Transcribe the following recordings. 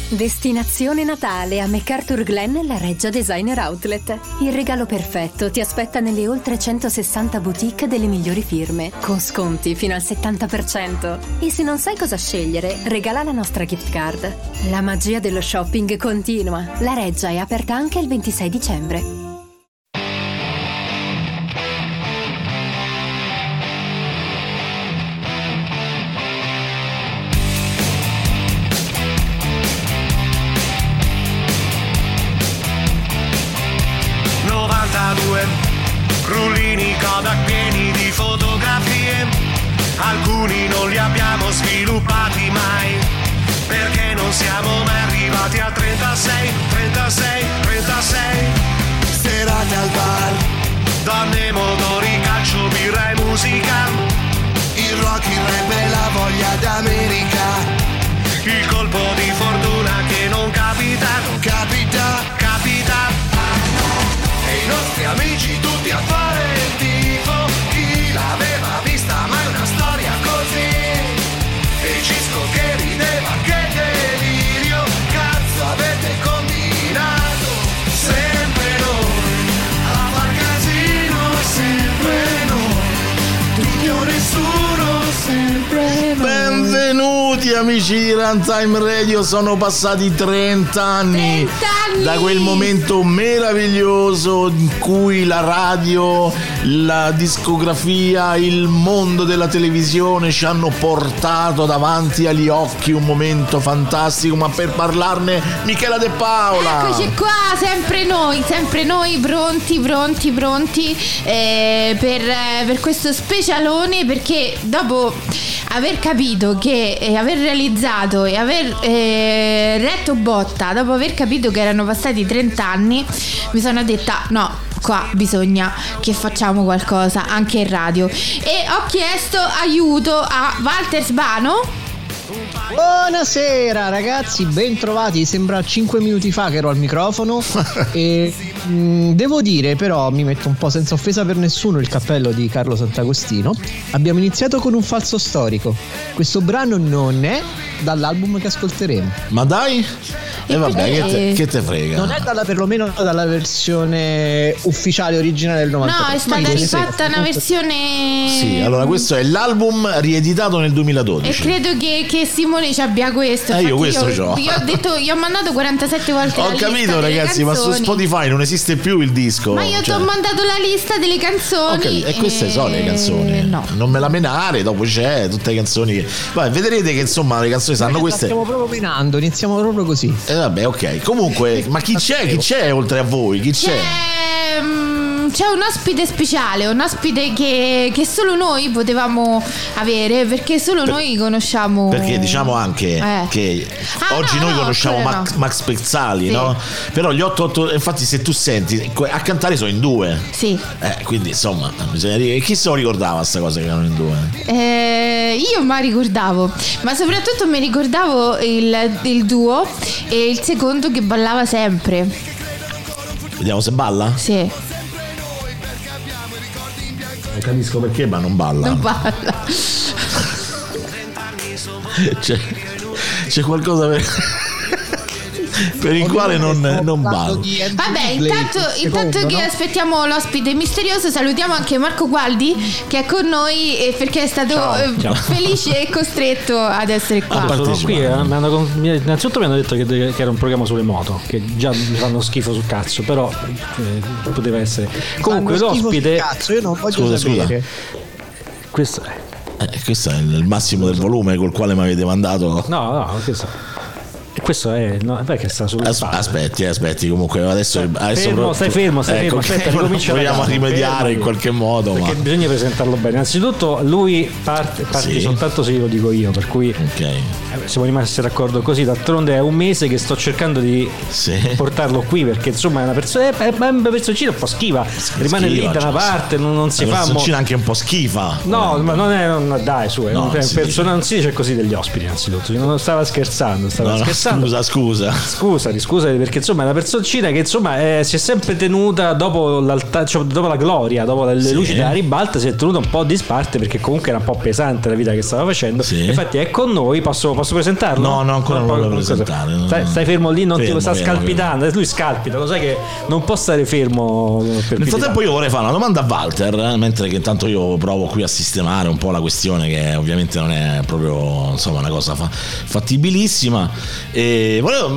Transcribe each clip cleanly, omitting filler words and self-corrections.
Destinazione Natale a MacArthur Glen, la Reggia Designer Outlet. Il regalo perfetto ti aspetta nelle oltre 160 boutique delle migliori firme, con sconti fino al 70%. E se non sai cosa scegliere, regala la nostra gift card. La magia dello shopping continua. La Reggia è aperta anche il 26 dicembre. Rullini Kodak pieni di fotografie, alcuni non li abbiamo sviluppati mai, perché non siamo mai arrivati a 36, 36, 36. Serate al bar, donne, motori, calcio, birra e musica, il rock, il rap e la voglia d'America, il colpo di fortuna che non capita, non capita, capita. E i nostri amici tutti a fare il tifo, chi l'aveva vista mai una storia così? E Cisco che rideva, che delirio, cazzo avete combinato? Sempre noi, a far casino, sempre noi, tutti o nessuno, sempre noi. Benvenuti amici di Runtime Radio, sono passati 30 anni da quel momento meraviglioso in cui la radio, la discografia, il mondo della televisione ci hanno portato davanti agli occhi un momento fantastico, ma per parlarne Michela De Paola. Eccoci qua, sempre noi pronti per questo specialone, perché dopo aver capito che aver realizzato e aver retto botta, dopo aver capito che erano passati 30 anni, mi sono detta no, qua bisogna che facciamo qualcosa anche in radio, e ho chiesto aiuto a Walter Sbano. Buonasera ragazzi, ben trovati. Sembra 5 minuti fa che ero al microfono e devo dire, però, mi metto un po' senza offesa per nessuno il cappello di Carlo Sant'Agostino. Abbiamo iniziato con un falso storico. Questo brano non è dall'album che ascolteremo. Ma dai? E vabbè, che te frega. Non è perlomeno dalla versione ufficiale originale del 93. No, è stata rifatta una versione. Sì, allora questo è l'album rieditato nel 2012. E credo che Simone ci abbia questo. Io questo c'ho. Io ho detto, gli ho mandato 47 volte ho la capito lista ragazzi, ma su Spotify non esiste più il disco. Ma io ti ho mandato la lista delle canzoni. E queste sono le canzoni. No. Non me la menare, dopo c'è tutte le canzoni. Vabbè, vedrete che insomma le canzoni sanno queste. Stiamo proprio menando, iniziamo proprio così. Vabbè, ok. Comunque, ma chi c'è? Chi c'è oltre a voi? Chi c'è? C'è un ospite speciale, un ospite che solo noi potevamo avere, perché solo noi conosciamo. Perché diciamo anche che oggi noi conosciamo Max Pezzali, sì, no? Però gli 8, infatti se tu senti, a cantare sono in due. Sì. Quindi insomma, bisogna dire, chi se lo ricordava sta cosa che erano in due? Io mi ricordavo, ma soprattutto mi ricordavo il duo e il secondo che ballava sempre. Vediamo se balla? Sì. Non capisco perché, ma non balla. Non balla. C'è qualcosa per il quale non balla. Vabbè, intanto che aspettiamo l'ospite misterioso, salutiamo anche Marco Gualdi che è con noi, perché è stato felice e costretto ad essere qua. Sono qui, innanzitutto mi hanno detto che era un programma sulle moto, che già mi fanno schifo sul cazzo, però poteva essere. Comunque l'ospite, cazzo, io non voglio sapere. Questo è il massimo del volume col quale mi avete mandato. No, questo è perché sta sulle spalle. Aspetti, comunque adesso stai fermo, aspetta, proviamo a rimediare in qualche modo, perché bisogna presentarlo bene. Innanzitutto lui parte sì, soltanto se glielo dico io, per cui siamo rimasti d'accordo così. D'altronde è un mese che sto cercando di portarlo qui, perché insomma è una personcina un po' schiva, rimane lì da una parte, non si fa. Una personcina anche un po' schifa. No, ma non è, dai, su, è non si dice così degli ospiti. Innanzitutto non stava scherzando. Scusa, perché insomma è una personcina che insomma si è sempre tenuta dopo la gloria, dopo le luci della ribalta, si è tenuta un po' di disparte perché comunque era un po' pesante la vita che stava facendo. Infatti è con noi, posso presentarlo? No, ancora non lo voglio presentare. Stai fermo lì, non ti sta scalpitando. Lui scalpita, lo sai che non può stare fermo. Nel frattempo io vorrei fare una domanda a Walter, mentre che intanto io provo qui a sistemare un po' la questione, che ovviamente non è proprio insomma una cosa fattibilissima. E volevo,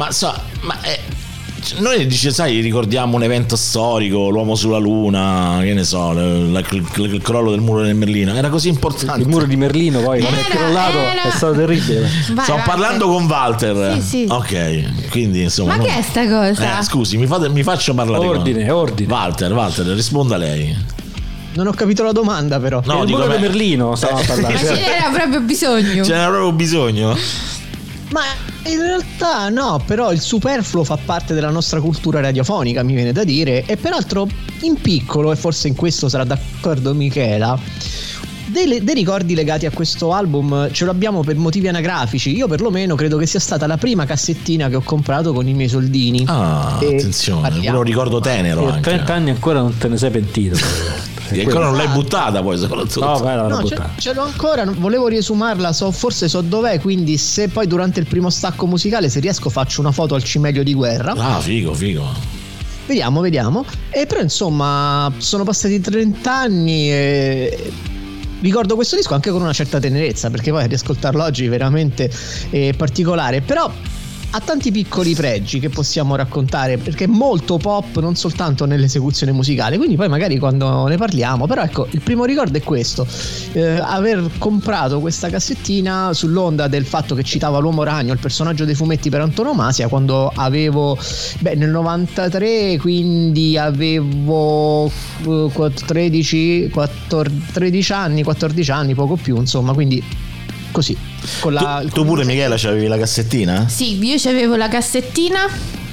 noi dice, sai, ricordiamo un evento storico, l'uomo sulla luna, che ne so, il crollo del muro di Merlino, era così importante. Il muro di Merlino poi non è crollato, è stato terribile. Sto parlando con Walter. Sì. Ok, quindi insomma. Ma che è sta cosa? Scusi, mi faccio parlare. Ordine. Walter, risponda lei. Non ho capito la domanda, però. No, il muro di Merlino stava parlando. Ma ce n'era proprio bisogno. Ma in realtà no, però il superfluo fa parte della nostra cultura radiofonica, mi viene da dire, e peraltro in piccolo, e forse in questo sarà d'accordo Michela, dei ricordi legati a questo album ce l'abbiamo per motivi anagrafici. Io perlomeno credo che sia stata la prima cassettina che ho comprato con i miei soldini. Attenzione, lo ricordo tenero anche. 30 anni ancora non te ne sei pentito. E ancora non l'hai buttata poi soprattutto. No, ce l'ho ancora, volevo riesumarla, forse so dov'è, quindi se poi durante il primo stacco musicale, se riesco, faccio una foto al cimelio di guerra. Figo. Vediamo. E però insomma sono passati 30 anni e ricordo questo disco anche con una certa tenerezza, perché poi riascoltarlo oggi è veramente particolare, però ha tanti piccoli pregi che possiamo raccontare, perché è molto pop non soltanto nell'esecuzione musicale, quindi poi magari quando ne parliamo. Però ecco, il primo ricordo è questo, aver comprato questa cassettina sull'onda del fatto che citava l'Uomo Ragno, il personaggio dei fumetti per antonomasia, quando avevo nel 93, quindi avevo 13 anni, 14 anni, poco più, insomma, quindi così. Tu pure, Michela, c'avevi la cassettina? Sì, io c'avevo la cassettina.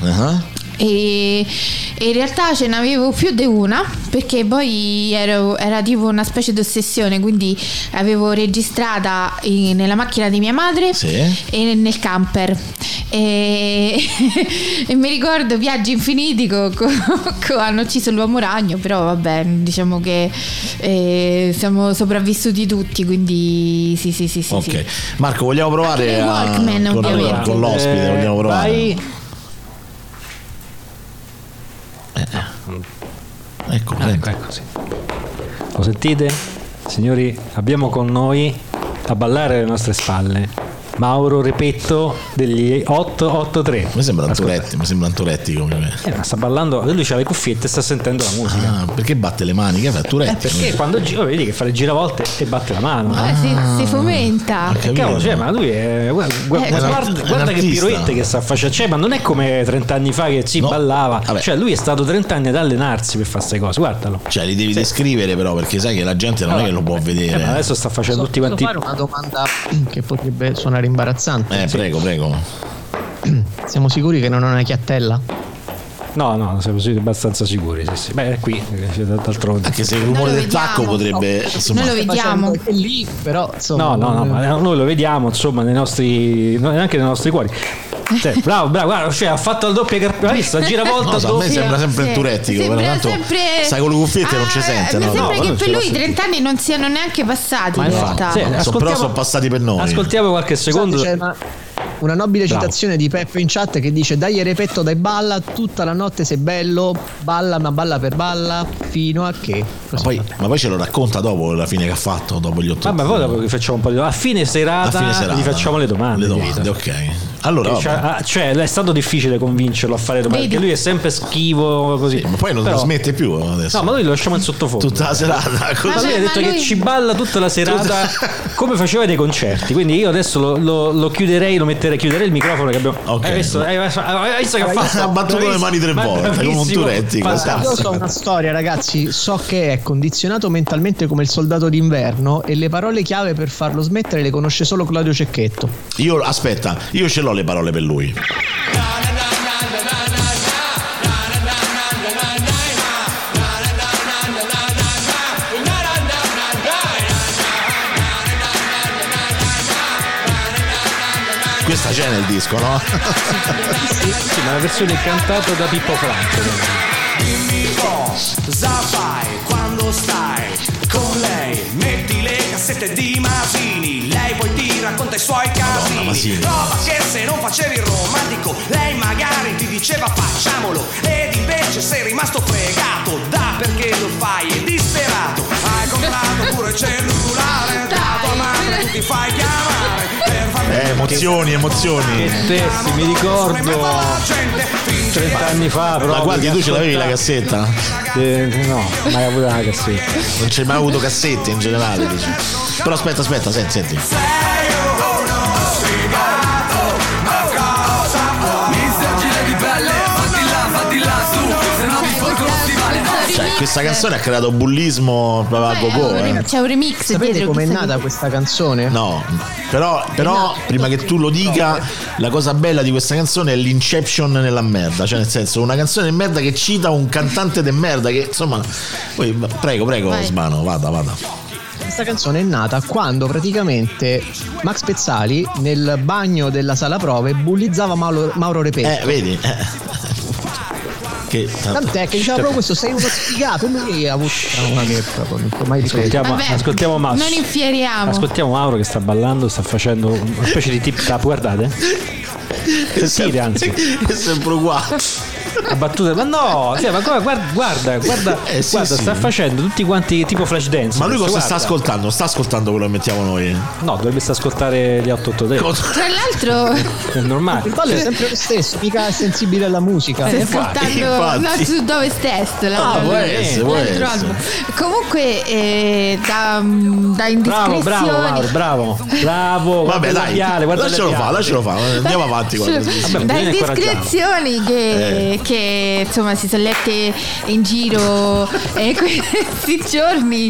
E in realtà ce n'avevo più di una, perché poi era tipo una specie di ossessione, quindi avevo registrata nella macchina di mia madre e nel camper e mi ricordo viaggi infiniti hanno ucciso l'Uomo Ragno, però vabbè, diciamo che siamo sopravvissuti tutti, quindi sì. Ok, Marco, vogliamo provare Walkman, con l'ospite, vogliamo provare? Vai. Ecco, sì. Lo sentite? Signori, abbiamo con noi a ballare alle nostre spalle Mauro Repetto degli 883. Mi sembra un Toretti come me. Sta ballando, lui c'ha le cuffiette e sta sentendo la musica. Perché batte le mani? Che fa Toretti? Perché quando vedi che fa le giravolte e batte la mano. Si fomenta. Cavolo, ma lui è guarda che piroette che sta facendo, ma non è come 30 anni fa che ballava. Vabbè. Cioè lui è stato 30 anni ad allenarsi per fare queste cose, guardalo. Cioè li devi descrivere però, perché sai che la gente non è che lo può vedere. Ma adesso sta facendo tutti quanti. Posso fare una domanda che potrebbe suonare imbarazzante? Prego. Siamo sicuri che non è una chiattella? No, siamo abbastanza sicuri. Sì. Beh, è qui, d'altronde. Anche se il rumore del tacco potrebbe. Insomma, noi lo vediamo. È lì, però insomma. No, ma noi lo vediamo, insomma, anche nei nostri cuori. Bravo, guarda, cioè, ha fatto la doppia carpetta, giravolta. A me sembra sempre il Turettico, tanto sai con le cuffiette non ci sente. Mi sembra che per lui 30 anni non siano neanche passati. In realtà. Però sono passati per noi. Ascoltiamo qualche secondo. Una nobile citazione di Peppe in chat che dice: dai Repetto, dai, balla tutta la notte, sei bello, balla ma balla per balla fino a che ma poi ce lo racconta dopo la fine che ha fatto, dopo gli 8. Ma poi dopo che facciamo un po' di a fine serata gli facciamo le domande, ok. Allora cioè è stato difficile convincerlo a fare domande, perché lui è sempre schivo così. Ma poi non smette più adesso. No, ma noi lo lasciamo in sottofondo tutta la serata. Ma lui ha detto che ci balla tutta la serata come faceva dei concerti, quindi io adesso lo chiuderei, chiuderei il microfono che abbiamo. Ok. Hai visto che ha fatto? Ha battuto le mani 3 volte come un Turetti. Io so una storia, ragazzi, so che è condizionato mentalmente come il soldato d'inverno e le parole chiave per farlo smettere le conosce solo Claudio Cecchetto. Io ce l'ho le parole per lui. questa c'è nel disco, no? Sì, ma la versione cantata da Pippo Franco. Dimmi cosa fai quando stai con lei, metti le cassette di Masini, lei poi ti racconta i suoi casini, roba che se non facevi il romantico lei magari ti diceva facciamolo, ed invece sei rimasto fregato da perché lo fai è disperato, hai comprato pure il cellulare da tua madre, tu ti fai chiamare per farmi emozioni Stessi, mi ricordo 30 anni fa, però. Ma guardi, tu ce l'avevi la cassetta? No, mai avuto una cassetta. Non c'hai mai avuto cassette in generale, dici. Però aspetta, senti. Cioè, questa canzone ha creato bullismo proprio a go-go. C'è un remix. Sapete com'è nata questa canzone? No, però prima che tu lo dica, la cosa bella di questa canzone è l'inception nella merda. Cioè, nel senso, una canzone di merda che cita un cantante de merda che, insomma. Poi, prego, vai. Sbano, vada. Questa canzone è nata quando praticamente Max Pezzali nel bagno della sala prove bullizzava Mauro Repetto. Vedi? Tant'è che diceva proprio questo, sei uno sfigato, e lui ha avuto una che proprio non mai ripreso. Ascoltiamo Mauro. Non infieriamo. Ascoltiamo Mauro che sta ballando, sta facendo una specie di tip tap, guardate. Sentite, anzi. È sempre uguale. La battuta, ma no, sì, ma guarda, sta facendo tutti quanti tipo flash dance. Ma lui cosa sta ascoltando? Sta ascoltando quello che mettiamo noi? No, dovrebbe ascoltare gli 883. Tra l'altro è normale. Il ballo è sempre lo stesso, mica è sensibile alla musica. Stai ascoltando Not to Dove Test. Può essere. Comunque da indiscrezioni. Bravo. Vabbè, dai, lascialo fare. Andiamo avanti. Da indiscrezioni che insomma si sono lette in giro questi giorni,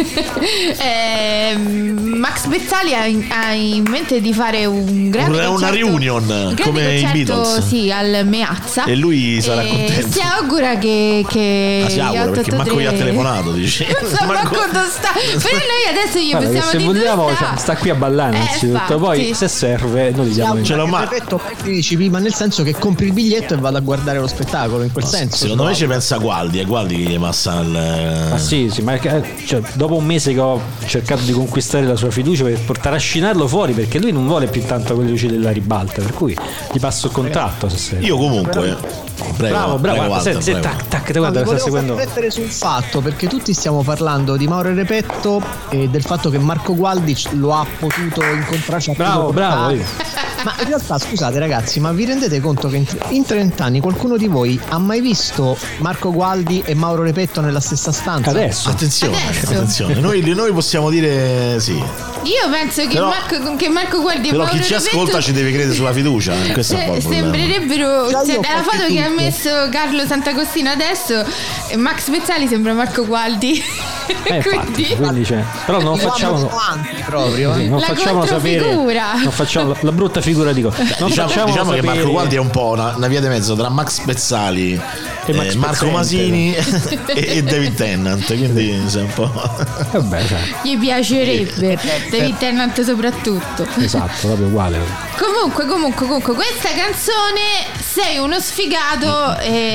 Max Pezzali ha in mente di fare un grande una reunion come i Beatles, sì, al Meazza, e lui sarà contento. Si augura che si augura, perché manco gli ha telefonato, dici. Non so manco dove sta, però noi adesso gli possiamo se vogliamo sta qui a ballare innanzitutto, poi se serve noi diamo ce l'ho ma nel senso che compri il biglietto e vado a guardare lo spettacolo, in quel senso. Secondo me ci pensa Gualdi, è Gualdi che gli passa il... sì, ma cioè, dopo un mese che ho cercato di conquistare la sua fiducia per portare a scinarlo fuori, perché lui non vuole più tanto quelle luci della ribalta, per cui gli passo il contratto. Io comunque bravo, guarda, tac, guarda, sta seguendo. Volevo riflettere sul fatto, perché tutti stiamo parlando di Mauro Repetto e del fatto che Marco Gualdi lo ha potuto incontrare. Bravo. Ma in realtà, scusate ragazzi, ma vi rendete conto che in 30 anni qualcuno di voi ha mai visto Marco Gualdi e Mauro Repetto nella stessa stanza? Adesso. Attenzione. Noi possiamo dire sì. Io penso che Marco Gualdi e però Mauro chi ci Repetto ascolta ci deve credere sulla fiducia. Questo è un po' il problema. Sembrerebbero, dalla foto che ha messo Carlo Santagostino adesso, Max Pezzali sembra Marco Gualdi. Quindi c'è. Però non facciamo proprio. Sì, non facciamo sapere. Non facciamo la brutta figura, dico. Non diciamo che Marco Gualdi è un po' una via di mezzo tra Max Pezzali e Marco Masini e David Tennant, quindi sei un po'. Vabbè, gli piacerebbe David Tennant soprattutto. Esatto, proprio uguale. Comunque questa canzone sei uno sfigato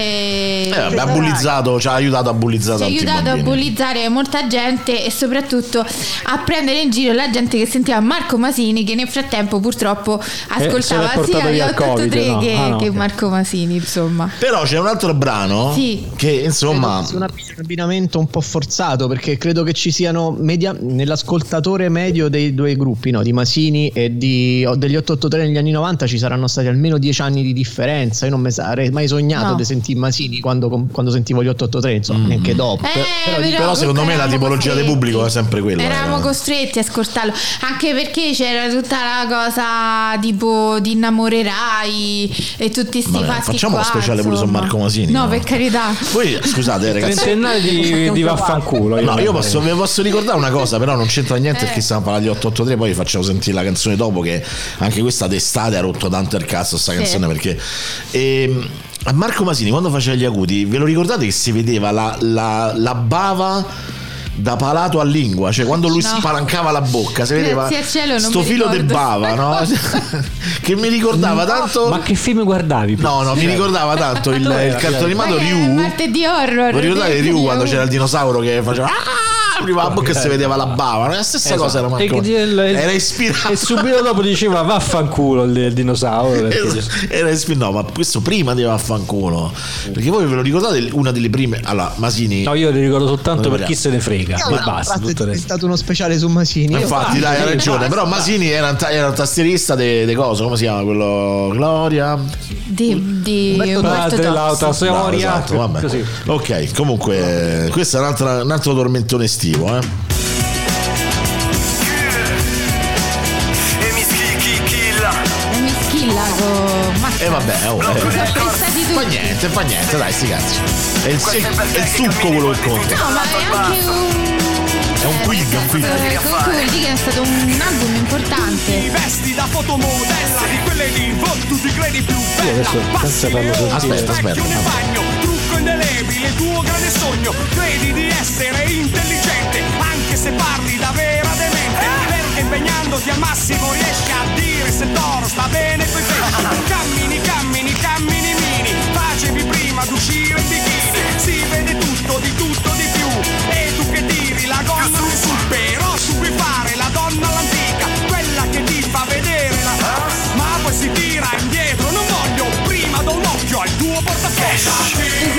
ha bullizzato, ci ha aiutato a bullizzare molta gente e soprattutto a prendere in giro la gente che sentiva Marco Masini, che nel frattempo purtroppo ascoltava sia gli 883 che Marco Masini, insomma. Però c'è un altro brano che insomma è un abbinamento un po' forzato, perché credo che ci siano nell'ascoltatore medio dei due gruppi, no? Di Masini e degli 883 negli anni 90 ci saranno stati almeno 10 anni di differenza. Io non mi sarei mai sognato di sentire Masini quando sentivo gli 883, insomma, neanche dopo. Però secondo me la tipologia del pubblico è sempre quella. Eravamo costretti a ascoltarlo, anche perché c'era tutta la cosa tipo di innamorerai e tutti sti fatti. Facciamo uno speciale pure su Marco Masini. No, per carità. Poi scusate ragazzi, trentennale di vaffanculo. Vi posso ricordare una cosa, però non c'entra niente perché stiamo parlando di 883, poi vi facciamo sentire la canzone dopo, che anche questa d'estate ha rotto tanto il cazzo sta canzone, perché a Marco Masini quando faceva gli acuti, ve lo ricordate che si vedeva la bava da palato a lingua, cioè quando lui spalancava la bocca si vedeva sto filo di bava, no? Che mi ricordava tanto. Ma che film guardavi? No, mi ricordava tanto il cartone animato Ryu. Martedì Horror. Mi ricordate Ryu quando c'era il dinosauro che faceva apriva la bocca e si vedeva la bava, la stessa cosa era era ispirato. E subito dopo diceva vaffanculo il dinosauro. Era ispirato, no, ma questo prima di vaffanculo. Perché voi ve lo ricordate una delle prime? Allora, Masini. No, io li ricordo soltanto per chi se ne frega. Ma basta. È stato uno speciale su Masini. Infatti, dai, hai ragione. Però Masini era un tastierista di cosa? Come si chiama quello? Gloria? Di Padre l'auta storia. Esatto, vabbè. Ok, comunque questo è un altro tormentone estivo, E vabbè, fa niente, dai, sti cazzi. È il succo quello che conta. No, ma è anche è un quiz. Comunque vuol dire che è stato un album importante. Vesti da fotomodella di quelle lì, tu ti credi più bella. Passi le ore, aspetta. nel bagno, trucco indelebile, tuo grande sogno. Credi di essere intelligente, anche se parli da vera demente. Perché impegnandoti al massimo riesci a dire se il toro sta bene coi pesci. Cammini, mini, facevi prima d'uscire in bikini. Si vede tutto, di più. E tu che tiri la gonna in su, però su puoi fare la donna all'antica, quella che ti fa vedere la ma poi si tira indietro. Non voglio, prima do un occhio al tuo portafoglio.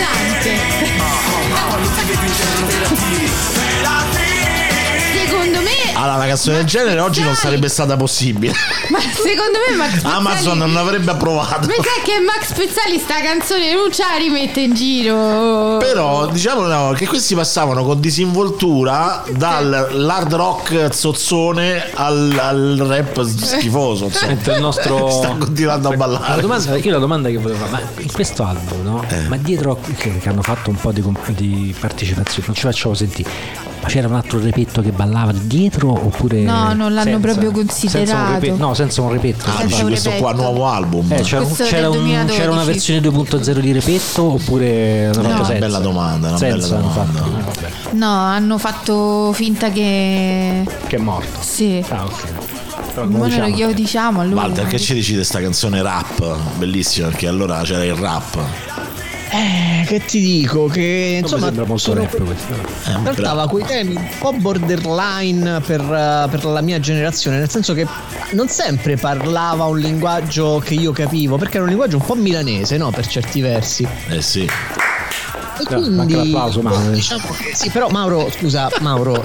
Secondo me allora una canzone del genere oggi non sarebbe stata possibile. Ma secondo me Max Pezzali, Amazon non avrebbe approvato. mi sa che Max Pezzali sta canzone non ce la rimette in giro. Però diciamo che questi passavano con disinvoltura dall'hard rock zozzone al rap schifoso, il nostro sta continuando a ballare. La domanda che volevo fare, ma in questo album, no? Ma dietro che hanno fatto un po' di partecipazione, non ci facciamo sentire. Ma c'era un altro repetto che ballava dietro oppure no, non l'hanno proprio considerato. Senza un repetto. Questo qua nuovo album. C'era una versione 2.0 di repetto oppure una bella domanda, No, hanno fatto finta che è morto. Sì. Ah, ok. Ma glielo diciamo a lui. Walter, che ci dici di sta canzone rap? Bellissima, perché allora c'era il rap. Che ti dico? Che insomma sembra molto rap questo. Trattava quei temi un po' borderline per la mia generazione, nel senso che non sempre parlava un linguaggio che io capivo, perché era un linguaggio un po' milanese, no? Per certi versi. Sì. E quindi l'applauso, Mauro. Diciamo che sì, però Mauro, scusa, Mauro.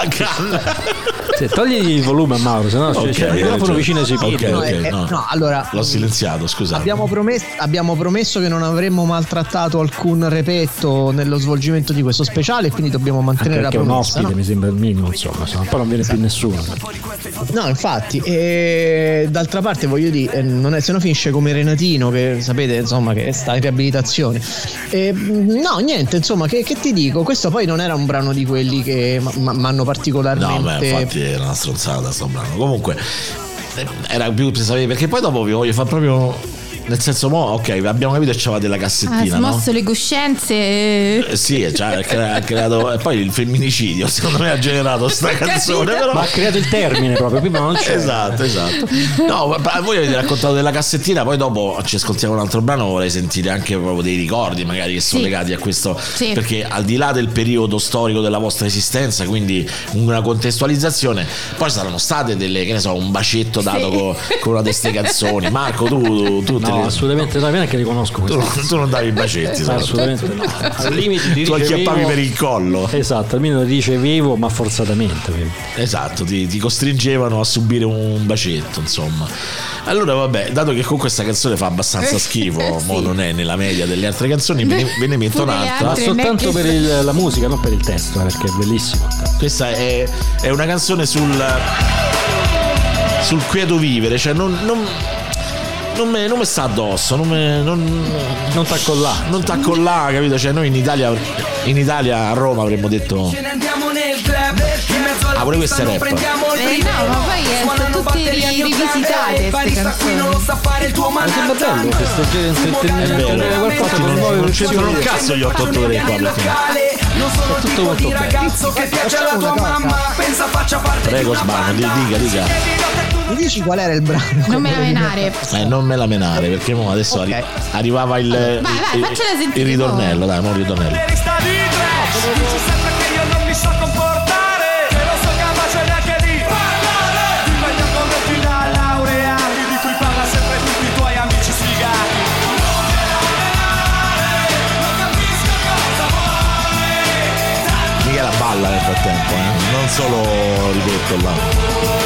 Togli il volume a Mauro, sennò c'è il microfono vicino ai suoi piedi. No, allora l'ho silenziato, scusa. Abbiamo promesso che non avremmo maltrattato alcun repetto nello svolgimento di questo speciale, quindi dobbiamo mantenere la promessa. Perché un ospite, no? Mi sembra il minimo, insomma, poi non viene più nessuno. No, infatti, e d'altra parte voglio dire, se no finisce come Renatino, che sapete, insomma, che sta in riabilitazione. No, niente, insomma, che ti dico, questo poi non era un brano di quelli che m'hanno particolarmente. No, beh, infatti era una stronzata sto brano. Comunque era più per sapere, perché poi dopo vi voglio fare proprio. Nel senso, ok, abbiamo capito che c'aveva della cassettina. Ha smosso, no? Le coscienze. Sì, cioè, ha creato. E poi il femminicidio, secondo me, ha generato sta canzone. Però... Ma ha creato il termine proprio, prima non c'era. Esatto. No, voi avete raccontato della cassettina, poi dopo ci ascoltiamo un altro brano. Vorrei sentire anche proprio dei ricordi, magari, che sono legati a questo. Sì. Perché al di là del periodo storico della vostra esistenza, quindi una contestualizzazione, poi saranno state delle, che ne so, un bacetto dato con una di queste canzoni. Marco, tu no, assolutamente no, neanche li conosco. Tu non davi i bacetti, assolutamente no. Al limite ti tu acchiappavi per il collo. Esatto, almeno ricevevo, ma forzatamente. Esatto, ti costringevano a subire un bacetto, insomma. Allora vabbè, dato che con questa canzone fa abbastanza schifo, mo non è nella media delle altre canzoni, ve ne metto un'altra. Ma soltanto per la musica, non per il testo, perché è bellissimo. Questa è una canzone sul quieto vivere, cioè non mi sta addosso, non t'accò là. Non t'accò là, capito? Cioè noi in Italia a Roma avremmo detto pure questo è rap. No, ma poi sono tutte rivisitate queste canzoni. Ma sembra bello questo genere Infatti non c'entrano un cazzo gli 883 qua. Non sono il tipo di ragazzo che piace alla tua mamma. Pensa faccia parte. Prego Sbano, dica. Mi dici qual era il brano? Non me la menare. Non me la menare, perché mo adesso arrivava il ritornello, dai, mo il ritornello. Dici sempre che io non mi so comportare, che non so capace neanche di parlare. Ti voglio converti da laureati, di cui parla sempre tutti i tuoi amici sfigati. Non capisco cosa vuoi. Michela balla nel frattempo, non solo ripeto là.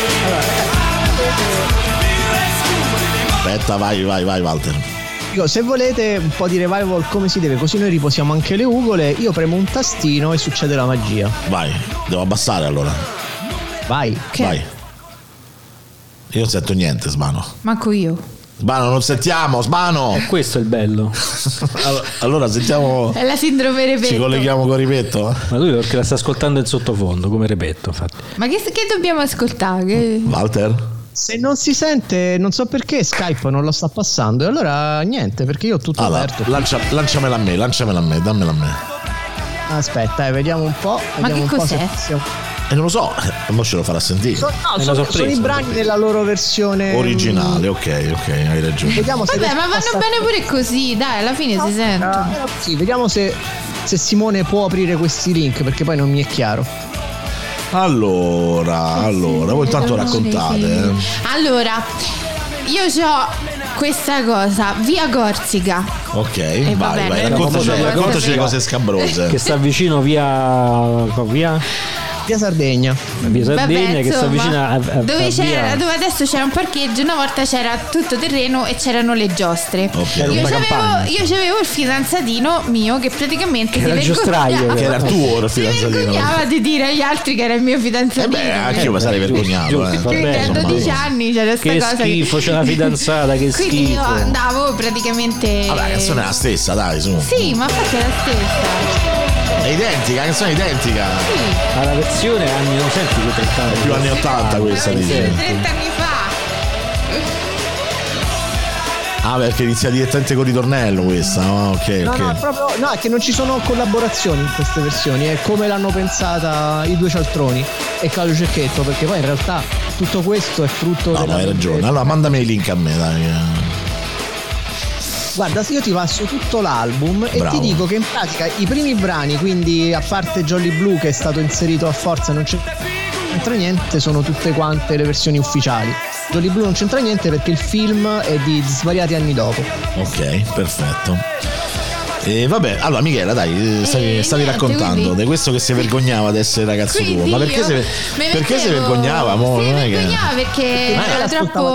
Aspetta, vai Walter. Dico, se volete un po' di revival come si deve, così noi riposiamo anche le ugole, io premo un tastino e succede la magia. Vai, devo abbassare allora. Vai. Vai. Io non sento niente, Sbano. Manco io. Sbano, non sentiamo, Sbano. Questo è il bello. Allora sentiamo. È la sindrome Repetto. Ci colleghiamo con Repetto? Ma lui perché la sta ascoltando in sottofondo, come Repetto, infatti. Ma che dobbiamo ascoltare? Walter? Se non si sente, non so perché Skype non lo sta passando. E allora niente, perché io ho tutto aperto. Lanciamela a me, dammela a me. Aspetta, vediamo un po'. Ma che cos'è? Non lo so, ma ce lo farà sentire. Sono i brani nella loro versione originale, ok, hai ragione. Vediamo se vabbè, ma vanno bene pure così, dai, alla fine si sentono. Sì, vediamo se Simone può aprire questi link, perché poi non mi è chiaro. Allora, voi intanto raccontate. Allora, io ho questa cosa, via Corsica. Ok, vai, raccontaci le cose scabrose. Che sta vicino via Sardegna. Via Sardegna, che sta vicina a dove adesso c'era un parcheggio, una volta c'era tutto terreno e c'erano le giostre. Okay. Io c'avevo il fidanzatino mio che praticamente era il giostraio, che era il tuo il fidanzatino. Si vergognava di dire agli altri che era il mio fidanzatino. Anche io mi sarei vergognato. Quindi a 12 anni c'era sta cosa. Che schifo, c'è una fidanzata, che schifo. Quindi io andavo praticamente. Vabbè, la canzone è la stessa, dai, su. Sì, ma infatti è la stessa. È identica, la canzone è identica. Sì. Ma la versione anni, non senti che 30 anni. Più anni 80 questa, dice. 30 anni fa. Ah, perché inizia direttamente con ritornello questa, no? Ok. No, è che non ci sono collaborazioni in queste versioni, è come l'hanno pensata i due cialtroni e Claudio Cecchetto, perché poi in realtà tutto questo è frutto No, ma hai ragione. Allora mandami il link a me, dai. Guarda, io ti passo tutto l'album e ti dico che in pratica i primi brani, quindi a parte Jolly Blue che è stato inserito a forza, non c'entra niente, sono tutte quante le versioni ufficiali. Jolly Blue non c'entra niente perché il film è di svariati anni dopo. Ok, perfetto. E vabbè, allora Michela, dai, stavi raccontando di questo che si vergognava di essere ragazzo tuo. Ma perché si vergognava? Mo, si vergognava perché era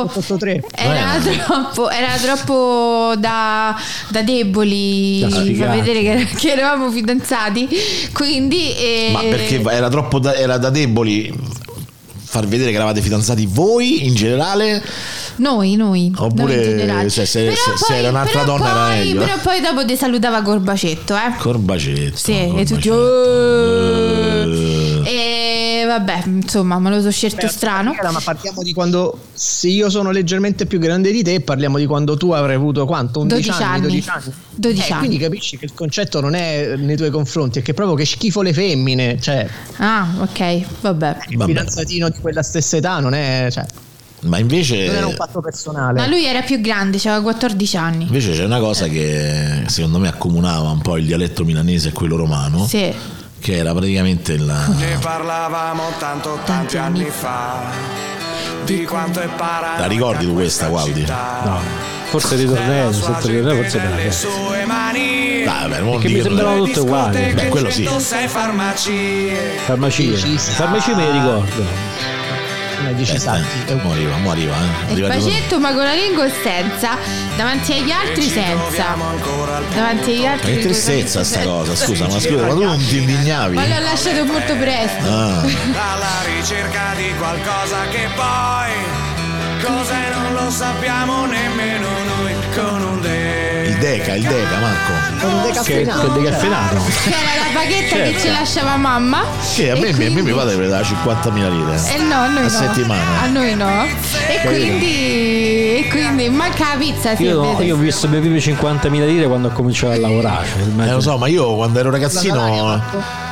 troppo da deboli fa vedere che eravamo fidanzati. Quindi ma perché era da deboli far vedere che eravate fidanzati voi in generale? Noi oppure in generale. se era un'altra donna era meglio. Però poi dopo ti salutava Corbacetto, Corbacetto. Sì, e tutti e vabbè, insomma, me lo so scelto strano. Ma parliamo di quando, se io sono leggermente più grande di te, parliamo di quando tu avrai avuto quanto? 12 anni. 12 anni. Quindi capisci che il concetto non è nei tuoi confronti, è che proprio che schifo le femmine, cioè. Ah, ok, vabbè. Il fidanzatino di quella stessa età non è, cioè. Ma invece non era un fatto personale. Ma lui era più grande, aveva 14 anni. Invece c'è una cosa che secondo me accomunava un po' il dialetto milanese e quello romano. Sì. Che era praticamente Ne parlavamo tanti anni fa. Di quanto è parata. La ricordi tu questa, Gualdi? No. Forse ritornello, forse bene. Dai, perché mi sembravano tutte uguali. Beh, quello sì. Farmacie me le ricordo. Dici santi. Mo arriva. Il bacetto ma con la lingua senza, davanti agli altri senza. Davanti agli altri. Ma che tristezza sta cosa, scusa, ma tu non ti indignavi? Ma l'ho lasciato molto presto. Alla ricerca di qualcosa che poi cos'è non lo sappiamo nemmeno noi, con un il Deca, Marco. Che decaffeinato. Che era la baghetta che ci lasciava mamma. Che a me mio padre prendeva 50.000 lire. No, a noi a no. settimana. A noi no. E quindi manca la pizza. Io ho visto mio più 50.000 lire quando ho cominciato a lavorare. Lo so, ma io quando ero ragazzino.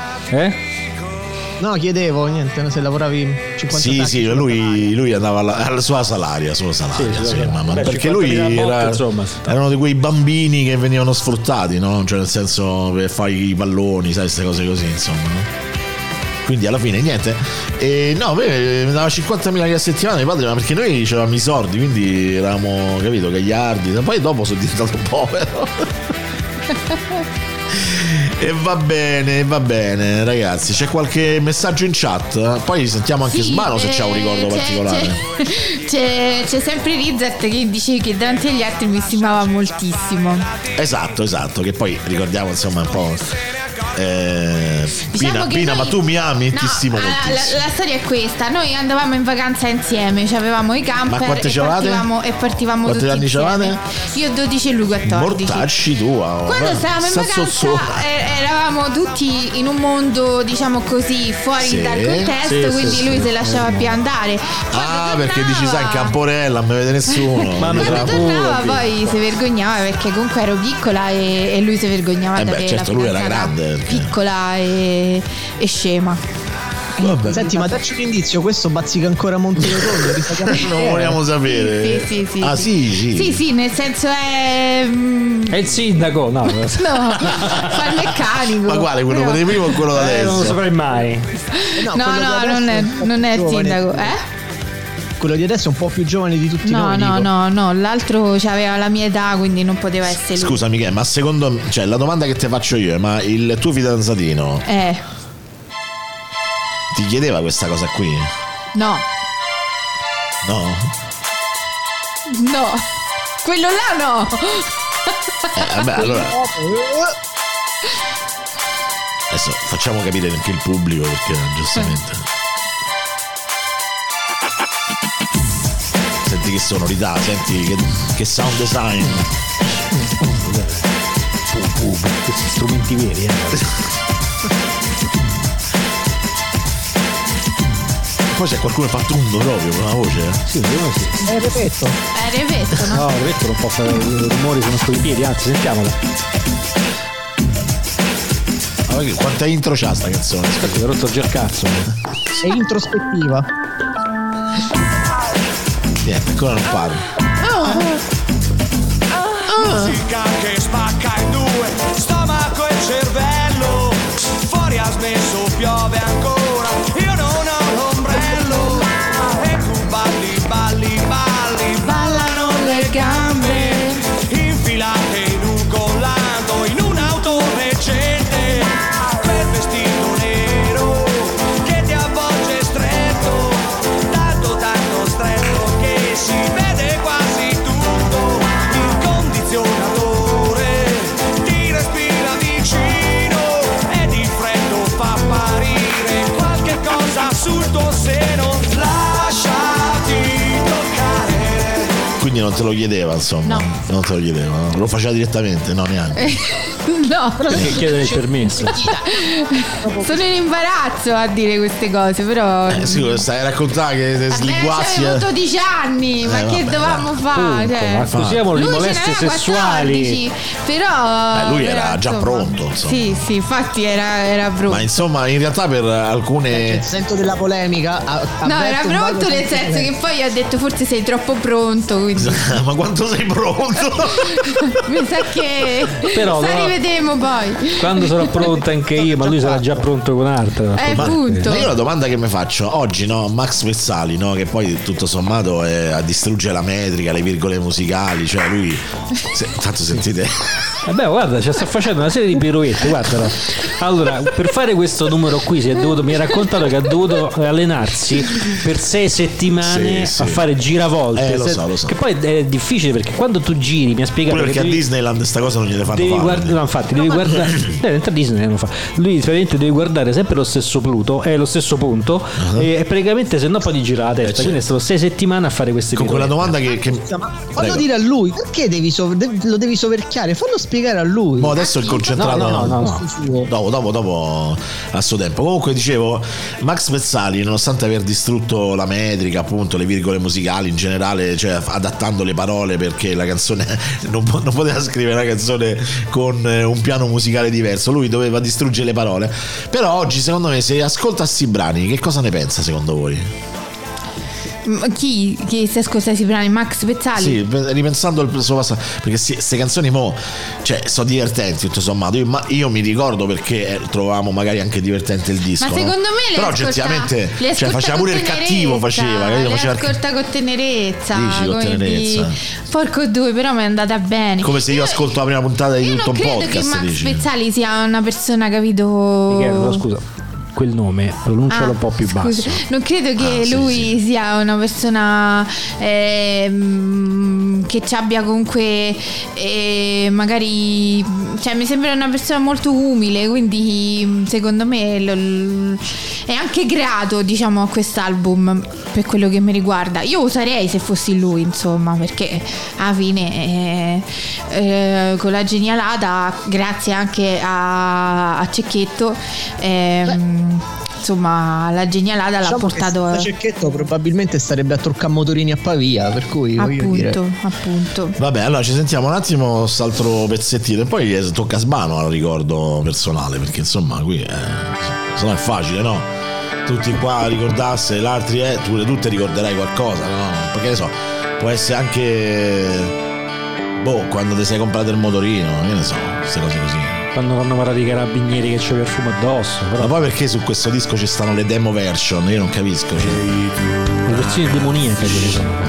No, chiedevo, niente, se lavoravi 50 Sì, lui andava alla sua salaria, mamma. Perché lui erano di quei bambini che venivano sfruttati, no? Cioè nel senso per fare i palloni, sai, queste cose così, insomma, no? Quindi alla fine niente. E no, mi dava 50.000 lire a settimana mio padre, ma perché noi avevamo i soldi, quindi eravamo, capito, gagliardi. Poi dopo sono diventato povero. E va bene, ragazzi. C'è qualche messaggio in chat? Poi sentiamo anche Smano se c'ha un ricordo particolare. C'è sempre Rizet che dice che davanti agli altri mi stimava moltissimo. Esatto, che poi ricordiamo insomma un po'. Diciamo Pina, ma tu mi ami? No, ti stimo moltissimo. La storia è questa: noi andavamo in vacanza insieme, avevamo i camper. Ma quante partivamo quanti tutti anni insieme. Io 12 e lui 14. Mortacci tua. Quando stavamo in vacanza eravamo tutti in un mondo, diciamo così, fuori dal contesto, quindi lui se lasciava più andare. Perché dici, sai, in Camporella non mi vede nessuno. Quando tornava poi si vergognava perché comunque ero piccola e lui si vergognava da avere certo, la lui era grande, piccola e scema. Vabbè. Senti, ma dacci un indizio, questo bazzica ancora Monterotondo? Non vogliamo sapere. Sì. Sì, nel senso è il sindaco, no. No, fa il meccanico. Ma quale, quello di prima o quello da adesso? Non lo saprei mai. No, non è il sindaco, Quello di adesso è un po' più giovane di tutti noi. No, l'altro aveva la mia età, quindi non poteva essere lui. Scusami, ma secondo, cioè, la domanda che ti faccio io è: ma il tuo fidanzatino ti chiedeva questa cosa qui? No, quello là no. Vabbè, allora adesso facciamo capire anche il pubblico, perché giustamente senti che sonorità, senti che sound design, questi strumenti veri. Poi c'è qualcuno che fa trundo proprio con la voce. Sì, sì. È repetto, no? No, repetto non può fare rumori con i piedi, anzi sentiamola. Quanta intro c'ha sta canzone? Aspetta, mi ha rotto già il cazzo. È introspettiva. Niente, ancora non parlo. Musica che spacca in due, stomaco e cervello. Fuori ha smesso, piove ancora, io non ho l'ombrello. E tu balli, ballano le gambe, infilate in un collante, in un'auto recente. Quel vestito nero che ti avvolge stretto, tanto stretto che si vede quasi tutto. Il condizionatore ti respira vicino ed il freddo fa apparire qualche cosa sul tuo seno. Lasciati toccare. Quindi non te lo chiedeva, insomma? No. Non te lo chiedeva, no? Lo faceva direttamente? No, neanche. No, Perché chiedere il permesso? sono in imbarazzo a dire queste cose, però Sì, stai a raccontare che slinguassi. avevo 12 anni, ma che dovevamo fare? Cioè, Accusiamo le lui ce molestie n'aveva sessuali. 14, però lui era già insomma, pronto, insomma. Sì, infatti era pronto. Ma insomma, in realtà per alcune. Sento della polemica. No, era pronto nel senso che poi ho detto forse sei troppo pronto, quindi Ma quanto sei pronto? mi sa che Però, rivedremo poi. Quando sarò pronta anche io, ma lui sarà già pronto con altro. Appunto. Ma io la domanda che mi faccio oggi, no? Max Pezzali, no? Che poi tutto sommato distrugge la metrica, le virgole musicali, cioè lui tanto sentite Vabbè, guarda, ci sta facendo una serie di pirouette, guarda. Allora, per fare questo numero qui mi ha raccontato che ha dovuto allenarsi per 6 settimane a fare giravolte. Lo so. Che poi è difficile perché quando tu giri, mi ha spiegato. Pure perché a Disneyland sta cosa non gliele fanno fare. No, infatti, devi guardare. A Disney non fa. Lui praticamente devi guardare sempre lo stesso punto, lo stesso punto, e praticamente se no poi ti gira la testa. Quindi è stato 6 settimane a fare queste con pirouette. quella domanda che fallo dire a lui, perché lo devi soverchiare? Fallo spiegare a lui. Ma adesso il concentrato no. Dopo a suo tempo. Comunque dicevo, Max Pezzali, nonostante aver distrutto la metrica, appunto le virgole musicali in generale, cioè adattando le parole perché la canzone non poteva scrivere una canzone con un piano musicale diverso, lui doveva distruggere le parole. Però oggi secondo me, se ascoltassi i brani, che cosa ne pensa secondo voi? Chi si ascolta i brani? Max Pezzali? Sì, ripensando al suo passato, perché queste canzoni sono divertenti tutto sommato. Io mi ricordo perché trovavamo magari anche divertente il disco. Ma secondo me però oggettivamente faceva pure il cattivo, faceva ascolta con tenerezza. Dici con tenerezza. Porco due, però mi è andata bene. Come se io ascolto la prima puntata di tutto un podcast. Io non credo che Max Pezzali sia una persona, capito? Michele, scusa, quel nome pronuncialo un po' più basso. Non credo che lui sia una persona che ci abbia comunque magari, cioè mi sembra una persona molto umile, quindi secondo me è anche grato, diciamo, a quest'album per quello che mi riguarda. Io userei se fossi lui, insomma, perché alla fine con la genialata, grazie anche a Cecchetto, insomma, la genialata l'ha portato a Cecchetto, probabilmente starebbe a truccare motorini a Pavia, per cui appunto. Vabbè, allora ci sentiamo un attimo quest'altro pezzettino e poi tocca a Sbano al ricordo personale, perché insomma qui se no è facile, no? Tutti qua ricordasse, l'altri tu te ricorderai qualcosa, no? Perché ne so, può essere anche quando ti sei comprato il motorino, che ne so, queste cose così. Quando hanno parlato i carabinieri che c'è perfumo addosso, però. Ma poi perché su questo disco ci stanno le demo version? Io non capisco. Le versioni demoniache ce ne sono.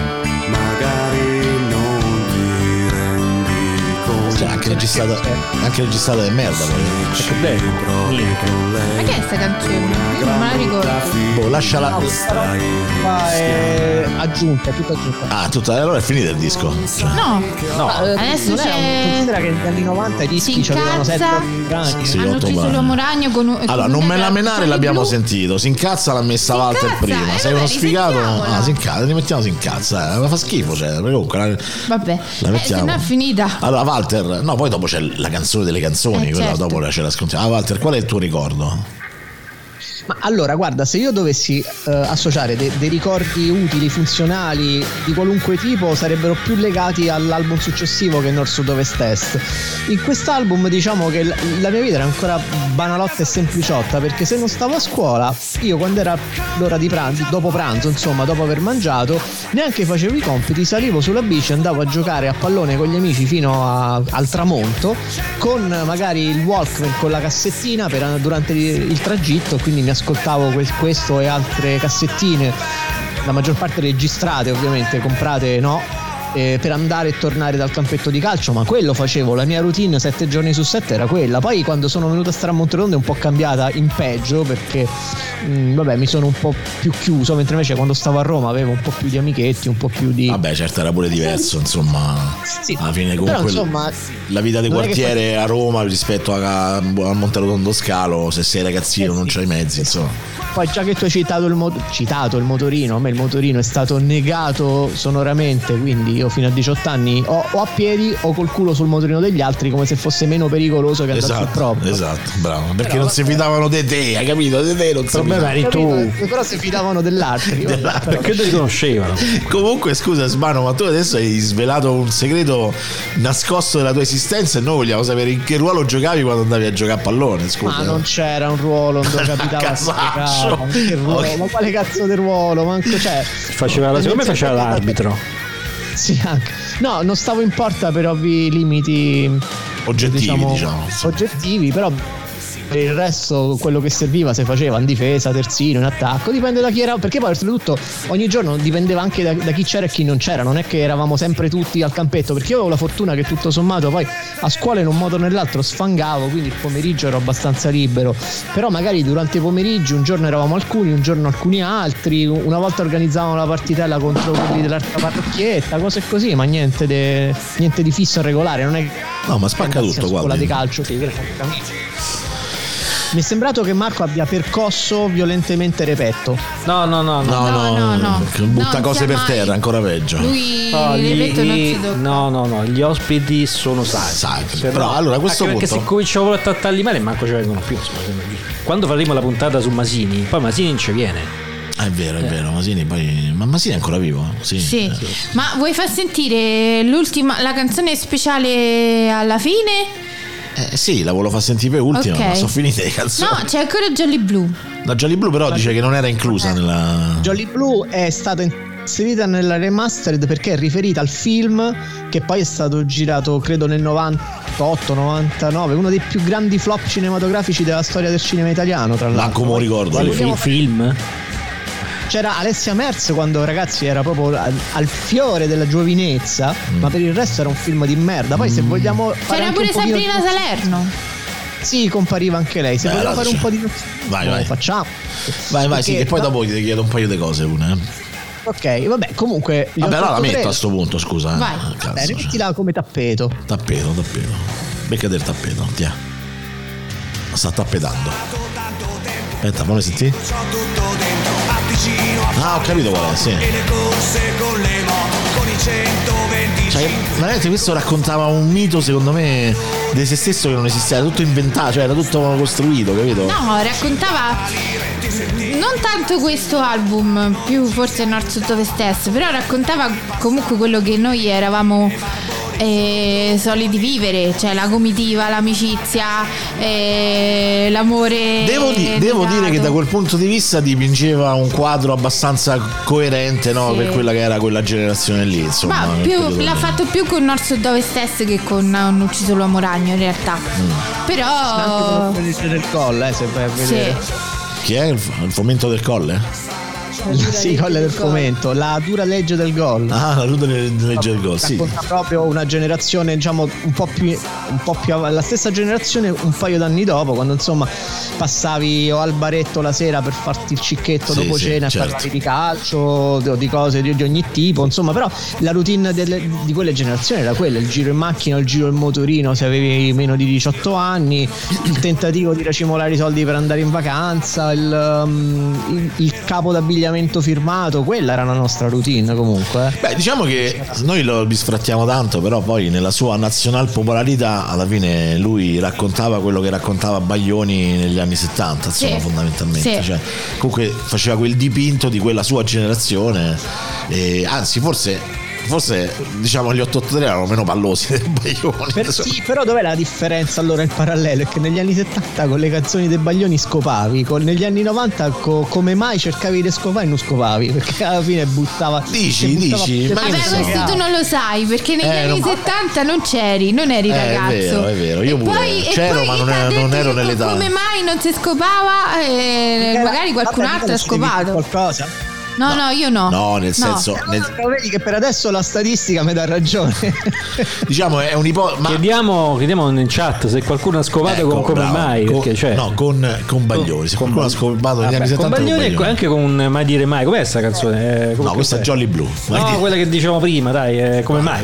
Magari non ti rendi conto. Cioè, anche registrata è merda poi. Che bello. Ma che è sta canzone? Io non me la ricordo. Lasciala. Qua è aggiunta, tutta aggiunta. Allora è finito il disco. No. Adesso considera che negli anni 90 i dischi c'avevano 7 brani. Hanno ucciso l'uomo ragno con allora, non me la menare, l'abbiamo sentito. Si incazza, l'ha messa Walter prima. Sei uno sfigato. Si incazza, rimettiamo si incazza. Ma fa schifo, cioè. Comunque vabbè, la mettiamo. Se no è finita. Allora, Walter, no, poi dopo c'è la canzone delle canzoni, quella certo. dopo ce la ascoltiamo. Walter, qual è il tuo ricordo? Ma allora, guarda, se io dovessi associare dei ricordi utili, funzionali, di qualunque tipo, sarebbero più legati all'album successivo che North South Ovest Est. In quest'album diciamo che la mia vita era ancora banalotta e sempliciotta, perché se non stavo a scuola, io quando era l'ora di pranzo, dopo pranzo, insomma, dopo aver mangiato, neanche facevo i compiti, salivo sulla bici, andavo a giocare a pallone con gli amici fino al tramonto, con magari il Walkman con la cassettina durante il tragitto, quindi mi ascoltavo questo e altre cassettine, la maggior parte registrate ovviamente, comprate no, per andare e tornare dal campetto di calcio, ma quello facevo, la mia routine 7 giorni su 7 era quella. Poi quando sono venuto a stare a Monterondo è un po' cambiata in peggio, perché mi sono un po' più chiuso, mentre invece quando stavo a Roma avevo un po' più di amichetti, un po' più di... Vabbè, certo, era pure diverso, insomma. Sì, alla fine comunque però, insomma, la vita di quartiere a Roma rispetto a Monterotondo Scalo, se sei ragazzino non c'hai mezzi, insomma. Poi già che tu hai citato il motorino, a me il motorino è stato negato sonoramente, quindi io fino a 18 anni o a piedi o col culo sul motorino degli altri, come se fosse meno pericoloso che andare sul proprio. Esatto, bravo, perché non si fidavano di te, hai capito? Di te non si fidavano. Tu. Però si fidavano dell'altro. Perché te li conoscevano. Comunque scusa Sbano, ma tu adesso hai svelato un segreto nascosto della tua esistenza e noi vogliamo sapere in che ruolo giocavi quando andavi a giocare a pallone, scusa. Ma non c'era un ruolo, non capitava ma quale cazzo di ruolo? Manco, cioè, secondo me faceva l'arbitro. Sì, anche. No, non stavo in porta per ovvi limiti oggettivi, diciamo. Oggettivi, però per il resto quello che serviva si faceva in difesa, terzino, in attacco, dipende da chi era, perché poi oltretutto ogni giorno dipendeva anche da chi c'era e chi non c'era, non è che eravamo sempre tutti al campetto, perché io avevo la fortuna che tutto sommato poi a scuola in un modo o nell'altro sfangavo, quindi il pomeriggio ero abbastanza libero, però magari durante i pomeriggi un giorno eravamo alcuni, un giorno alcuni altri, una volta organizzavamo la partitella contro quelli dell'altra parrocchietta, cose così, ma niente di fisso e regolare, non è no, ma spacca tutto, guarda, di calcio, sì, mi è sembrato che Marco abbia percosso violentemente Repetto. No. Butta cose per terra, ancora peggio. Lui Repetto non si tocca. No, gli ospiti sono sacri. Però allora a questo punto, perché se cominciamo a trattare male, manco ci vengono più. Quando faremo la puntata su Masini, poi Masini non ci viene. È vero, Masini poi. Ma Masini è ancora vivo? Sì. Ma vuoi far sentire la canzone speciale alla fine? Sì, la volevo far sentire per ultima, ma sono finite le canzoni. No, c'è ancora Jolly Blue. La Jolly Blue però dice che non era inclusa nella. Jolly Blue è stata inserita nella remastered perché è riferita al film che poi è stato girato credo nel 98-99, uno dei più grandi flop cinematografici della storia del cinema italiano, tra l'altro. Come ricordo. Quale film? C'era Alessia Merz quando ragazzi era proprio al fiore della giovinezza, ma per il resto era un film di merda. Poi se vogliamo fare c'era pure Sabrina Salerno. Sì, compariva anche lei. Se vogliamo fare un po' di vai. facciamo. Vai, sì, che poi dopo ti chiedo un paio di cose una. Ok, vabbè, comunque allora la metto a sto punto, scusa. Vai. Bene, mettila come tappeto. Tappeto. Becca del tappeto, tiè. Sta tappetando. Aspetta, fammi sentire. Ah, ho capito qual è, sì. Cioè, veramente questo raccontava un mito, secondo me, di se stesso che non esisteva, era tutto inventato, cioè era tutto costruito, capito? No, raccontava non tanto questo album, più forse Nord Sud Ovest Est, però raccontava comunque quello che noi eravamo soliti vivere, cioè la comitiva, l'amicizia, l'amore. Devo dire che da quel punto di vista dipingeva un quadro abbastanza coerente, no? Sì. Per quella che era quella generazione lì, insomma. Ma l'ha fatto più con Nord Sud Ovest Est che con Hanno ucciso l'uomo ragno, in realtà. Però anche con del Colle, se vai a vedere. Sì. Chi è il fomento del Colle? Sì, Colle del Fomento, la dura legge del gol. La dura legge del gol, sì. Racconta proprio una generazione, diciamo, un po' più la stessa generazione un paio d'anni dopo, quando insomma passavi o al baretto la sera per farti il cicchetto dopo cena, certo. Parlavi di calcio o di cose di ogni tipo, insomma, però la routine di quelle generazioni era quella: il giro in macchina, il giro in motorino se avevi meno di 18 anni, il tentativo di racimolare i soldi per andare in vacanza, il capo d'abbigliamento firmato, quella era la nostra routine comunque. Beh, diciamo che noi lo bisfrattiamo tanto, però poi nella sua nazional popolarità alla fine lui raccontava quello che raccontava Baglioni negli anni 70, insomma, sì, fondamentalmente. Sì. Cioè, comunque faceva quel dipinto di quella sua generazione, e anzi forse diciamo gli 883 erano meno pallosi del Baglioni. Sì, però dov'è la differenza allora, il parallelo? È che negli anni 70 con le canzoni dei Baglioni scopavi, negli anni 90 come mai cercavi di scopare e non scopavi, perché alla fine buttava. Dici ma questo tu non lo sai, perché negli anni 70 non eri ragazzo. È vero, io poi c'ero, ma non ero nell'età. Come mai non si scopava? Magari qualcun altro ha scopato qualcosa. No, io no. No, nel senso. Vedi che per adesso la statistica mi dà ragione. Diciamo è un'ipotesi. Chiediamo in chat se qualcuno ha scopato con Come Mai. Con Baglioni. Se qualcuno ha scopato negli anni 70 con Baglioni e anche con Mai Dire Mai. Com'è sta canzone? No, questa è Jolly Blue. No, quella che dicevamo prima, dai. Come mai?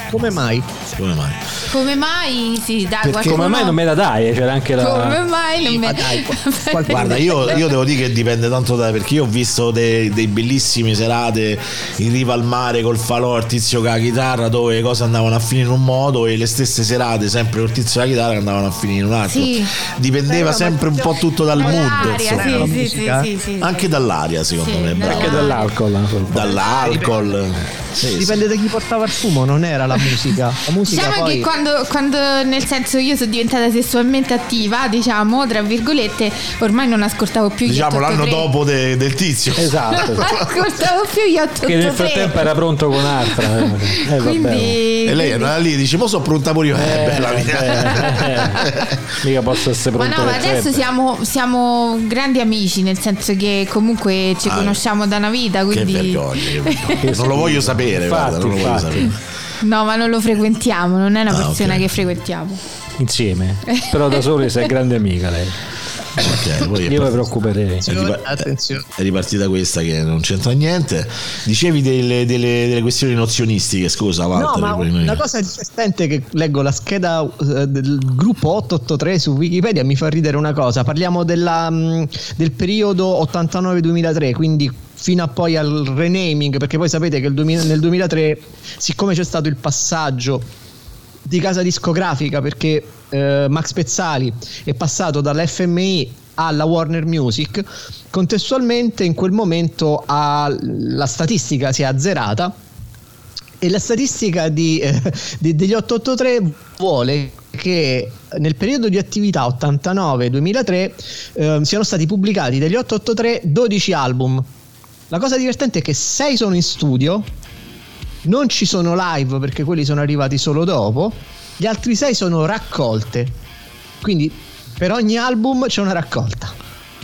Sì, dai. Perché come mai non me la dai? C'era anche la. Come mai non me la dai? Guarda, io devo dire che dipende tanto perché io ho visto dei bellissime serate in riva al mare col falò, il tizio con la chitarra, dove le cose andavano a finire in un modo e le stesse serate sempre col tizio con la chitarra andavano a finire in un altro. Sì. Dipendeva sempre un po' tutto dal mood, sì. Anche dall'aria, secondo me. Anche dall'alcol. Dipende da chi portava il fumo, non era la musica. La musica diciamo poi... che quando nel senso io sono diventata sessualmente attiva, diciamo, tra virgolette, ormai non ascoltavo più diciamo gli 883. l'anno dopo del tizio. Esatto. Non ascoltavo più gli 883. Che nel frattempo era pronto con altra. Quindi... E lei è andata lì e dice: "Mo sono pronta pure io". Bella mia. Mica posso essere pronto. Ma no, ma adesso siamo grandi amici, nel senso che comunque ci conosciamo da una vita, quindi... Che vergogna. Non lo voglio sapere, guarda, non lo voglio sapere. No, ma non lo frequentiamo, non è una persona che frequentiamo. Insieme. Però da sole sei grande amica lei. Okay, poi io mi preoccuperei. Attenzione. È ripartita questa che non c'entra niente. Dicevi delle questioni nozionistiche, scusa Walter. No, ma una cosa divertente che leggo la scheda del gruppo 883 su Wikipedia mi fa ridere una cosa. Parliamo del periodo 89-2003, quindi fino a poi al renaming, perché poi sapete che nel 2003, siccome c'è stato il passaggio di casa discografica, perché Max Pezzali è passato dall'FMI alla Warner Music, contestualmente in quel momento la statistica si è azzerata e la statistica degli 883 vuole che nel periodo di attività 89-2003 siano stati pubblicati degli 883 12 album. La cosa divertente è che 6 sono in studio, non ci sono live perché quelli sono arrivati solo dopo, gli altri 6 sono raccolte, quindi per ogni album c'è una raccolta.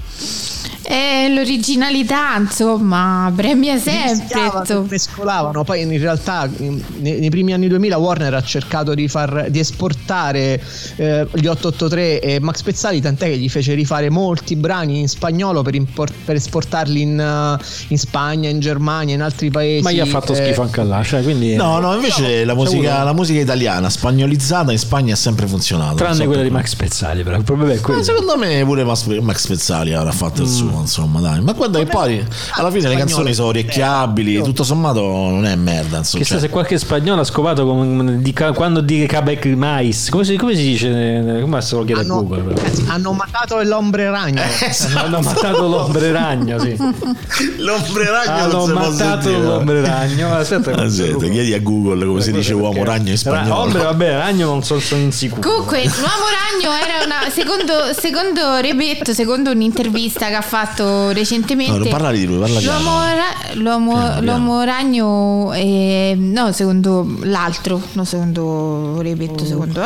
L'originalità, insomma, premia sempre. Mescolavano. Poi in realtà nei primi anni 2000 Warner ha cercato di esportare gli 883 e Max Pezzali, tant'è che gli fece rifare molti brani in spagnolo per esportarli in Spagna, in Germania, in altri paesi. Ma gli ha fatto schifo anche là, cioè, quindi no, invece la musica italiana spagnolizzata in Spagna ha sempre funzionato, tranne quella di Max Pezzali, però il problema è quello. Secondo me pure Max Pezzali avrà fatto il suo, insomma, dai. Ma guarda che poi alla fine le canzoni sono orecchiabili, tutto sommato non è merda, insomma. Chissà se qualche spagnolo ha scopato quando di Cabec Mais, come si dice, come se lo chiede a Google, hanno matato l'ombre ragno. Hanno matato l'ombre ragno, sì. L'ombre ragno hanno matato l'ombre ragno. Aspetta, chiedi a Google come si dice uomo ragno in spagnolo. Ombre, vabbè, ragno non sono insicuro. Comunque l'uomo ragno era secondo Repetto, secondo un'intervista che ha fatto recentemente, non parlare di lui, l'uomo ragno no, secondo l'altro, no, secondo Repetto,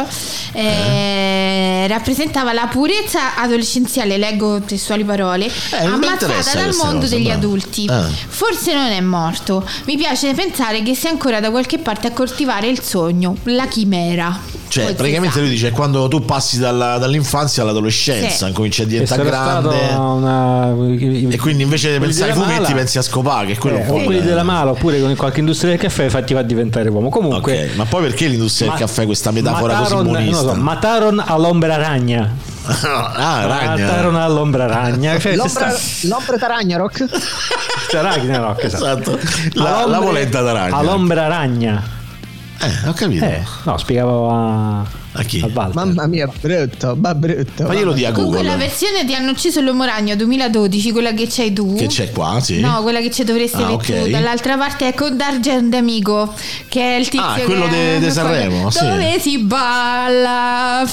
rappresentava la purezza adolescenziale, leggo testuali parole, ammazzata dal mondo degli adulti. Forse non è morto, mi piace pensare che sia ancora da qualche parte a coltivare il sogno, la chimera. Cioè praticamente lui dice quando tu passi dall'infanzia all'adolescenza, cominci a diventare grande e quindi invece di pensare ai fumetti pensi a scopare, che è quello o quelli della mala, oppure con qualche industria del caffè ti fa diventare uomo. Comunque ma poi perché l'industria del caffè, questa metafora così buonista? Mataron all'ombra ragna. Mataron all'ombra ragna, cioè, l'ombra taragna rock. Esatto. La voletta d'aragna all'ombra ragna. Ho capito. No, spiegavo a chi? Mamma mia, brutto. Ma io lo dico a Google. La versione di Hanno ucciso l'uomo ragno 2012, quella che c'hai tu. Che c'è qua, sì. No, quella che ci dovresti avere tu. Dall'altra parte è con D'Argent Amico, che è il tizio quello di Sanremo, sì. Dove si balla,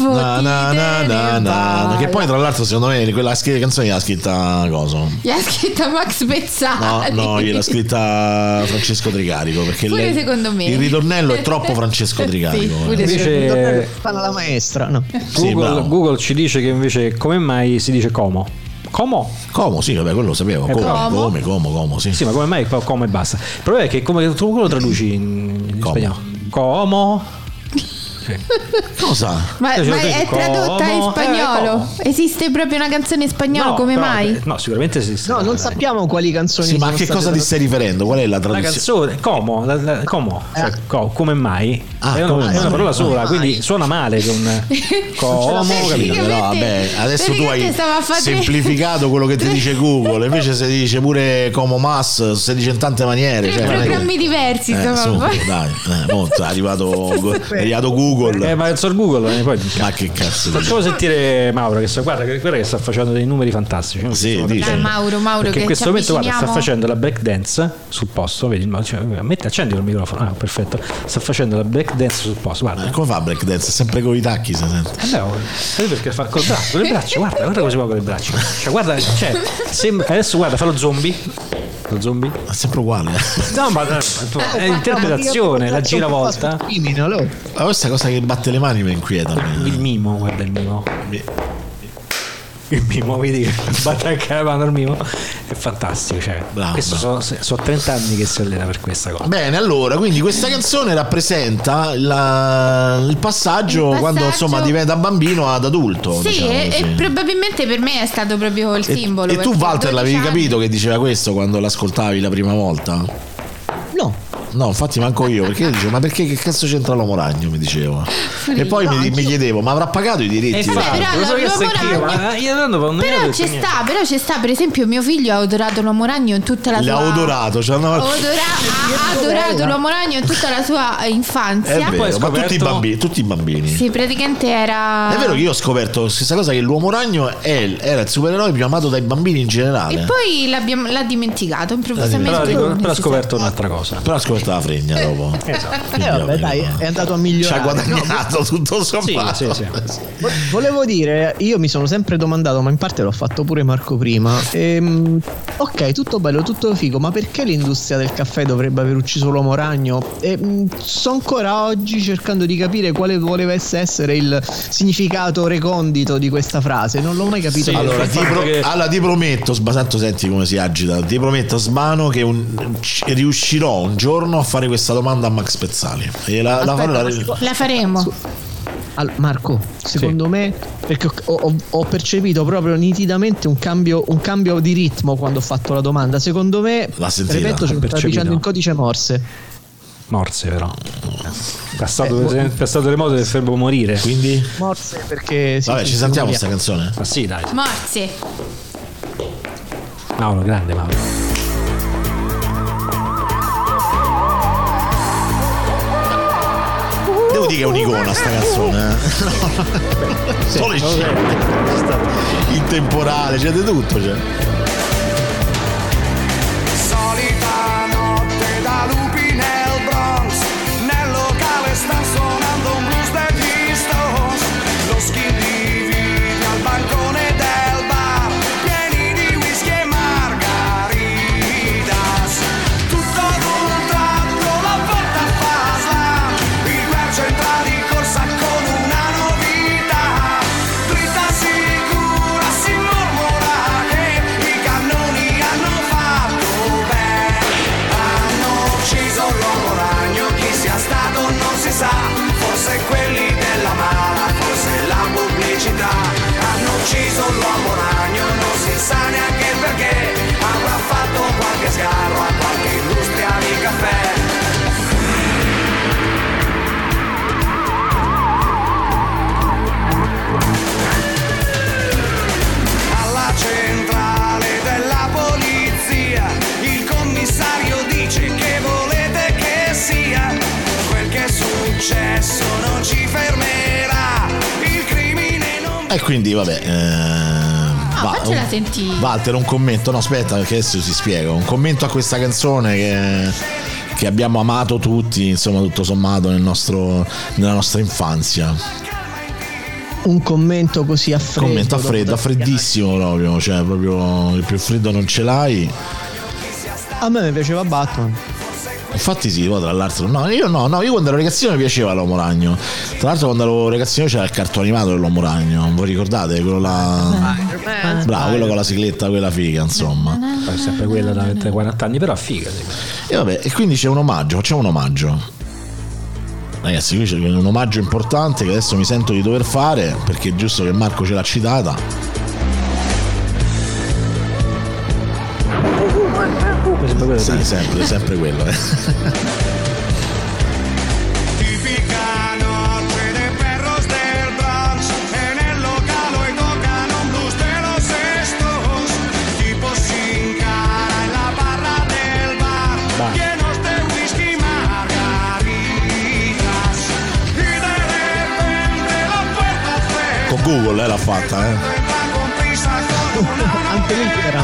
che poi tra l'altro secondo me quella canzone l'ha scritta Gli ha scritta Max Pezzali. No, gliel'ha scritta Francesco Tricarico, perché pure secondo me il ritornello è troppo Francesco Tricarico. Invece la maestra, no? Google ci dice che invece come mai si dice Como? Como, sì, vabbè, quello lo sapevo. Como, sì. Sì, ma come mai Como e basta. Il problema è che come tu lo traduci in spagnolo? Como. Cosa? Ma è tradotta in spagnolo? Esiste proprio una canzone in spagnolo? Come mai? No, sicuramente esiste. No, non sappiamo quali canzoni. Sì, ma a che cosa ti stai riferendo? Qual è la traduzione? La canzone, como, come mai? È una parola sola, quindi suona male con como, capito? No, vabbè, adesso tu hai semplificato quello che ti dice Google, invece se dice pure como mas, si dice in tante maniere. Programmi diversi, dai, molto, è arrivato Google. Ma professor Google. Poi ma che cazzo? Facciamo sentire Mauro guarda che sta facendo dei numeri fantastici. Sì, dice. Mauro perché che in questo momento guarda, sta facendo la break dance sul posto, vedi, accendi il microfono. Perfetto. Sta facendo la break dance sul posto, guarda. Come fa break dance? Sempre con i tacchi, si sente. Sai perché fa col braccio, con le braccia, guarda come si muove con le braccia. Cioè, guarda, adesso guarda, fa lo zombie. Lo zombie? È sempre uguale. No, ma è interpretazione, la giravolta. Ma questa cosa che batte le mani mi inquieta. Il mimo, guarda il mimo. Il mimo, vedi che batte anche la mano al mimo, è fantastico. Cioè, questo sono 30 anni che si allena per questa cosa. Bene, allora, quindi questa canzone rappresenta il passaggio quando insomma diventa bambino ad adulto. Sì, diciamo e probabilmente per me è stato proprio il simbolo. E tu, Walter, l'avevi capito che diceva questo quando l'ascoltavi la prima volta? No, infatti manco io, perché io dicevo, ma perché che cazzo c'entra l'uomo ragno, mi dicevo. E poi mi chiedevo, ma avrà pagato i diritti? Però ci sta, per esempio mio figlio ha adorato l'uomo ragno in tutta la sua ha adorato l'uomo ragno in tutta la sua infanzia. È vero, ma tutti i bambini. Sì, praticamente era. È vero che io ho scoperto questa cosa, che l'uomo ragno era il supereroe più amato dai bambini in generale. E poi l'ha dimenticato improvvisamente. Però ha scoperto un'altra cosa. Però ha scoperto la fregna dopo. Esatto. Vabbè, dai, è andato a migliorare. Ci ha guadagnato tutto sommato. Sì. Volevo dire, io mi sono sempre domandato, ma in parte l'ho fatto pure Marco prima. Ok, tutto bello, tutto figo, ma perché l'industria del caffè dovrebbe aver ucciso l'uomo ragno? Sto ancora oggi cercando di capire quale voleva essere il significato recondito di questa frase. Non l'ho mai capito. Sì, allora ti prometto, tanto senti come si agita. Ti prometto, Sbano, che riuscirò un giorno a fare questa domanda a Max Pezzali. E la faremo. Marco, secondo me, perché ho percepito proprio nitidamente un cambio di ritmo quando ho fatto la domanda. Secondo me, ripeto, ce lo stai dicendo in codice Morse. Morse, però passato le mode del fermo morire. Quindi Morse, perché vabbè, ci sentiamo questa canzone? Ma sì, dai. Morse. Mauro, grande Mauro. Devo dire che è un'icona sta canzone. Solo in temporale, c'è di tutto, c'è. Solita notte da lupi nel Bronx, nel locale sta suonando un blues degli Stones. Lo skin divide al bancone del bar, pieni di whisky e margaritas. Tutto ad un tratto la porta fa slam, il merce entra di corsa con una novità. Dritta sicura si mormora che i cannoni hanno fatto bene. Hanno ucciso l'uomo ragno, chi sia stato non si sa, forse quelli della mala, forse la pubblicità. Hanno ucciso l'uomo ragno, non si sa neanche perché, avrà fatto qualche sgarro a qualche industria di caffè. Alla centrale della polizia il commissario dice che volete che sia. Quel che è successo non ci fermerà, il crimine non. E quindi vabbè, faccela sentire. Walter, un commento. No, aspetta, perché adesso si spiega. Un commento a questa canzone che abbiamo amato tutti, insomma, tutto sommato nella nostra infanzia. Un commento così a freddo. A freddissimo proprio, cioè proprio il più freddo non ce l'hai. A me piaceva Batman. Infatti sì, tra l'altro io quando ero ragazzino mi piaceva l'uomo ragno. Tra l'altro quando ero ragazzino c'era il cartone animato dell'uomo ragno, voi ricordate? Quello là, bravo, quello con la sigletta, quella figa, insomma. È sempre quella da 40 anni, però figa. E vabbè, e quindi c'è un omaggio, facciamo un omaggio. Ragazzi, qui c'è un omaggio importante che adesso mi sento di dover fare, perché è giusto che Marco ce l'ha citata. Sì, sempre quello. Tipica noche de perros del Bronx, en el local hoy tocan un blues de los Stones. Tipos sin cara en la barra del bar, llenos de whisky y margaritas. Y de repente Google l'ha fatta, Anche lui era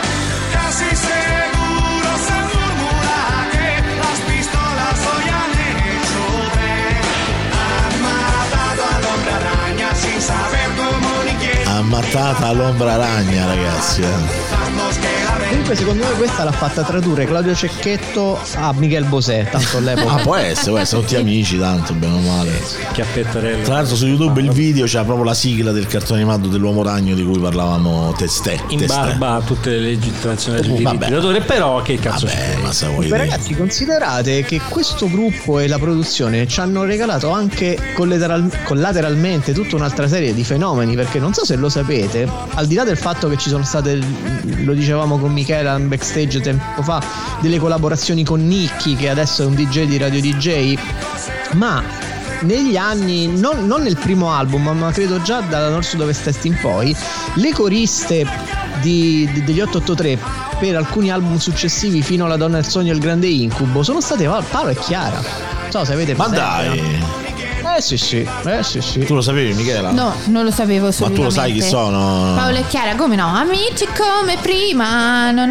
ammattata l'ombra ragna, ragazzi. Comunque secondo me questa l'ha fatta tradurre Claudio Cecchetto a Miguel Bosé, tanto all'epoca. Può essere tutti amici, tanto bene o male. Chiappettarello. Tra l'altro su YouTube il video c'ha proprio la sigla del cartone animato dell'Uomo Ragno di cui parlavamo in barba a tutte le leggi internazionali sui diritti d'autore, però che cazzo Beh, ragazzi, considerate che questo gruppo e la produzione ci hanno regalato anche collateralmente tutta un'altra serie di fenomeni, perché non so se lo sapete, al di là del fatto che ci sono state, lo dicevamo con Michela in backstage tempo fa, delle collaborazioni con Nicky, che adesso è un DJ di Radio DJ, ma negli anni, non nel primo album, ma credo già dalla North Sud-Ovest Est in poi, le coriste degli 883 per alcuni album successivi fino alla Donna del Sogno e il Grande Incubo sono state Paolo e Chiara. Non so se avete presente. Ma dai! Sì. Tu lo sapevi, Michela? No, non lo sapevo. Ma tu lo sai chi sono? Paolo e Chiara, come no? Amici come prima. No.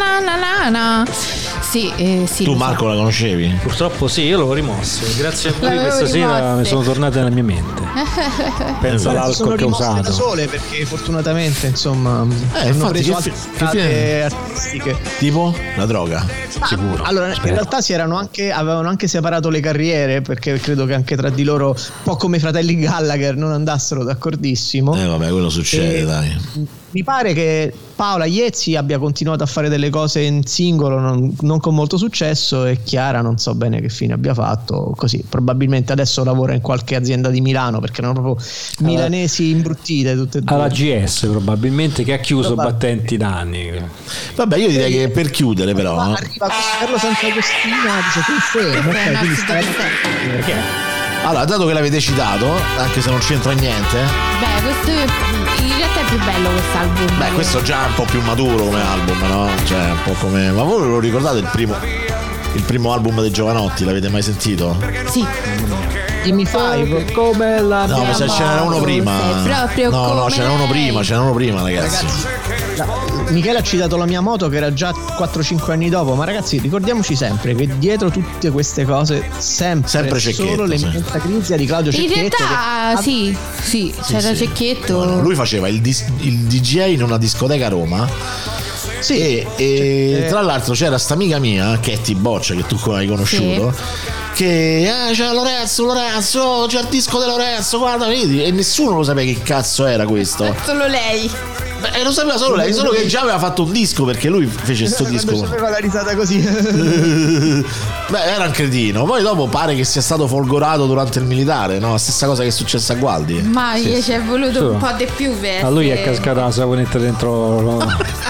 Sì, tu Marco la conoscevi? Purtroppo sì, io l'ho rimosso. Grazie a voi questa sera mi sono tornate nella mia mente. Penso all'alcol che ho usato. Da sole, perché fortunatamente insomma hanno preso altre artistiche. Tipo la droga. Sicuro. Allora in realtà avevano anche separato le carriere, perché credo che anche tra di loro, un po' come i fratelli Gallagher, non andassero d'accordissimo. Vabbè, quello succede, dai. Mi pare che Paola Iezzi abbia continuato a fare delle cose in singolo, non con molto successo, e Chiara non so bene che fine abbia fatto. Così probabilmente adesso lavora in qualche azienda di Milano, perché erano proprio milanesi imbruttite tutte e due. Alla GS probabilmente, che ha chiuso battenti da anni. Vabbè, io direi che per chiudere però arriva Carlo Sant'Agostino, dice confermo. Allora, dato che l'avete citato, anche se non c'entra niente, questo in realtà è più bello quest'album. Questo già è un po' più maturo come album, no? Cioè un po' come. Ma voi lo ricordate il primo album dei Giovanotti? L'avete mai sentito? Sì. Dimmi Five. Come la. No, ma ce n'era uno prima. No, c'era uno prima, ragazzi. Michele ha citato La mia moto, che era già 4-5 anni dopo, ma ragazzi ricordiamoci sempre che dietro tutte queste cose sempre solo l'eminenza Crizia di Claudio Cecchetto. In realtà sì, c'era Cecchetto. No, lui faceva il DJ in una discoteca a Roma. Sì, e tra l'altro c'era sta amica mia, Ketty Boccia, che tu hai conosciuto, che c'è Lorenzo, c'è il disco di Lorenzo, guarda, vedi, e nessuno lo sapeva che cazzo era questo. Solo lei. Lo sapeva solo lei, solo che già aveva fatto un disco, perché lui fece sto disco. Non sapeva la risata così. Era un cretino. Poi dopo pare che sia stato folgorato durante il militare, no? La stessa cosa che è successa a Gualdi. Ma gli ci è voluto un po' di più. A lui è cascata la saponetta dentro.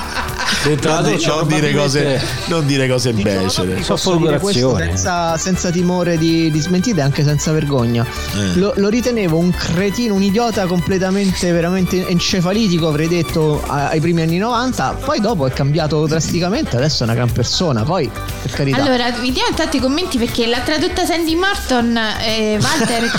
Non dire cose becere. Senza timore di smentite, anche senza vergogna. Lo ritenevo un cretino, un idiota completamente, veramente encefalitico, avrei detto ai primi anni 90. Poi dopo è cambiato drasticamente, adesso è una gran persona. Poi, per carità. Allora, vediamo intanto i commenti, perché l'ha tradotta Sandy Morton, Walter.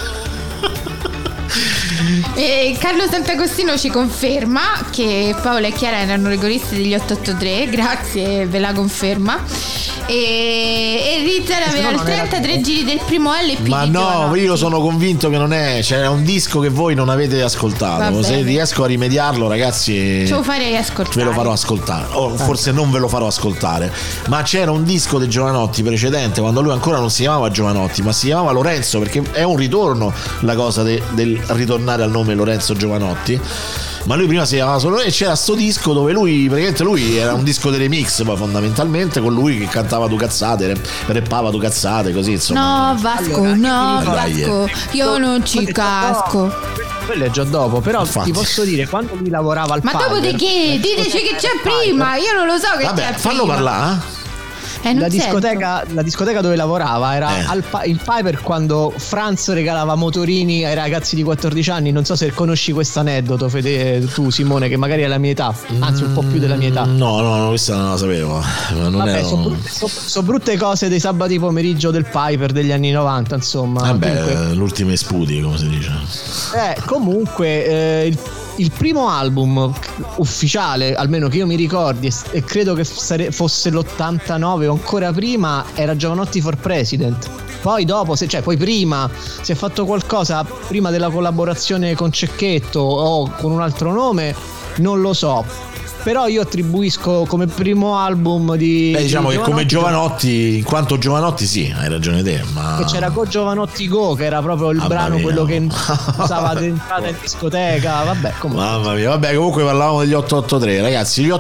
E Carlo Sant'Agostino ci conferma che Paola e Chiara erano regolisti degli 883, grazie, ve la conferma. E Rizza aveva il 33 giri del primo LP. Ma no, io sono convinto che non è. C'era un disco che voi non avete ascoltato. Se riesco a rimediarlo, ragazzi, ce lo farei ascoltare. Ve lo farò ascoltare. O forse non ve lo farò ascoltare. Ma c'era un disco dei Giovanotti precedente, quando lui ancora non si chiamava Giovanotti, ma si chiamava Lorenzo, perché è un ritorno la cosa del ritornare al nome Lorenzo Giovanotti. Ma lui prima si chiamava solo, e c'era sto disco dove lui era un disco dei remix, ma fondamentalmente con lui che cantava tu cazzate, rappava tu cazzate, così insomma. No Vasco, Vasco, io non ci casco. Quello è già dopo, però ti posso dire, quando lui lavorava al Ma dopo di che? Diteci che c'è prima, io non lo so che c'è prima. Fallo parlare. La discoteca dove lavorava era il Piper, quando Franz regalava motorini ai ragazzi di 14 anni. Non so se conosci questo aneddoto, Fede, tu Simone, che magari è la mia età, anzi un po' più della mia età. No, questa non la sapevo. Sono brutte cose dei sabati pomeriggio del Piper degli anni 90, insomma. L'ultime sputi, come si dice. Comunque il primo album ufficiale, almeno che io mi ricordi, e credo che fosse l'89 o ancora prima, era Giovanotti for President. Poi dopo, poi prima si è fatto qualcosa prima della collaborazione con Cecchetto o con un altro nome, non lo so. Però io attribuisco come primo album di diciamo che come Giovanotti, in quanto Giovanotti, sì, hai ragione te, ma che c'era Go Giovanotti Go, che era proprio il brano quello che usava d'entrata in discoteca. Mamma mia, comunque parlavamo degli 883, ragazzi. Gli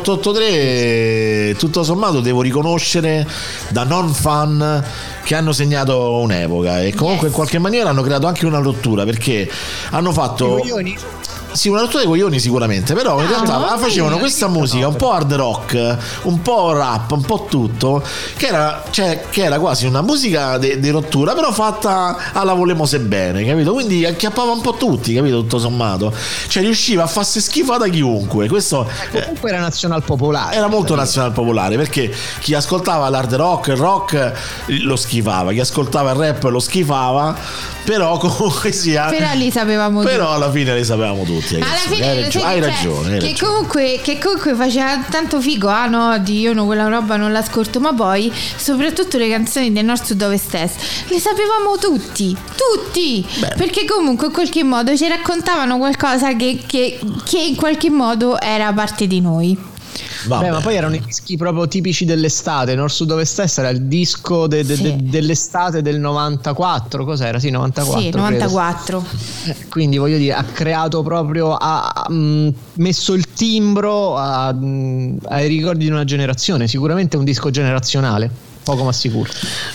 883 tutto sommato devo riconoscere, da non fan, che hanno segnato un'epoca e comunque in qualche maniera hanno creato anche una rottura, perché hanno fatto sì, una rottura dei coglioni sicuramente, però in realtà facevano questa musica un po' hard rock, un po' rap, un po' tutto, che era quasi una musica di rottura, però fatta alla Volemose bene, capito? Quindi acchiappava un po' tutti, capito? Tutto sommato, riusciva a farsi schifata chiunque. Questo comunque era nazional popolare, era molto nazional popolare, perché chi ascoltava l'hard rock, il rock lo schifava, chi ascoltava il rap lo schifava, però comunque sia, però li sapevamo tutti. Però alla fine li sapevamo tutti. Alla fine hai ragione. Che comunque faceva tanto figo. Io quella roba non l'ascolto, ma poi soprattutto le canzoni del Nord Sud Ovest Est le sapevamo tutti. Perché comunque in qualche modo ci raccontavano qualcosa che in qualche modo era parte di noi. Ma poi erano i dischi proprio tipici dell'estate. Nord Sud Ovest Est era il disco dell'estate del 94. Cos'era? Sì, 94. Sì, 94. Quindi voglio dire, ha creato proprio, ha messo il timbro ai ricordi di una generazione. Sicuramente un disco generazionale, poco ma sicuro.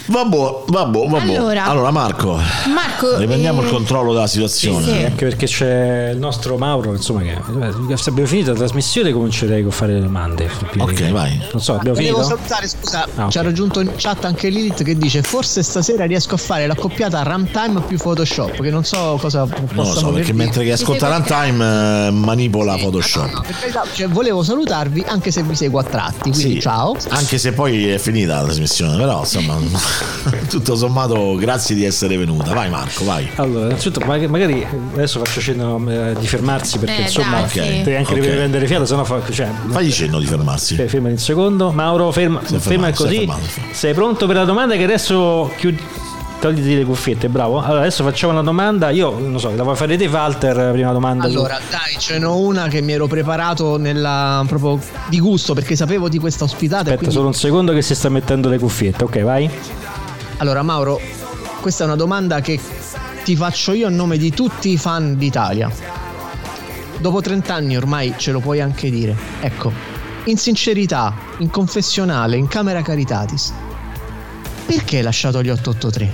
Vabbè. Allora Marco, riprendiamo il controllo della situazione. Sì. Anche perché c'è il nostro Mauro, insomma, che se abbiamo finito la trasmissione comincerei a fare le domande. Ok, vai. Non so, abbiamo finito? Devo salutare, scusa, ci ha raggiunto in chat anche Lilith che dice: forse stasera riesco a fare l'accoppiata Runtime più Photoshop, che non so cosa possa perché mentre che ascolta Runtime manipola Photoshop. No, per carità, volevo salutarvi anche se vi seguo a tratti, quindi ciao. Anche se poi è finita la trasmissione, però insomma tutto sommato grazie di essere venuta. Vai Marco, vai. Allora, innanzitutto magari adesso faccio cenno di fermarsi, perché insomma devi anche riprendere fiato, sennò fagli cenno di fermarsi. Fermati un secondo. Mauro, ferma così. Sei pronto per la domanda, che adesso togliti le cuffiette, bravo. Allora adesso facciamo una domanda. Io non so, la vuoi fare te, Walter, la prima domanda? Allora dai, ce n'ho una che mi ero preparato proprio di gusto, perché sapevo di questa ospitata. Aspetta, quindi solo un secondo che si sta mettendo le cuffiette. Ok, vai. Allora Mauro, questa è una domanda che ti faccio io a nome di tutti i fan d'Italia. Dopo 30 anni ormai ce lo puoi anche dire. Ecco, in sincerità, in confessionale, in camera caritatis, perché hai lasciato gli 883?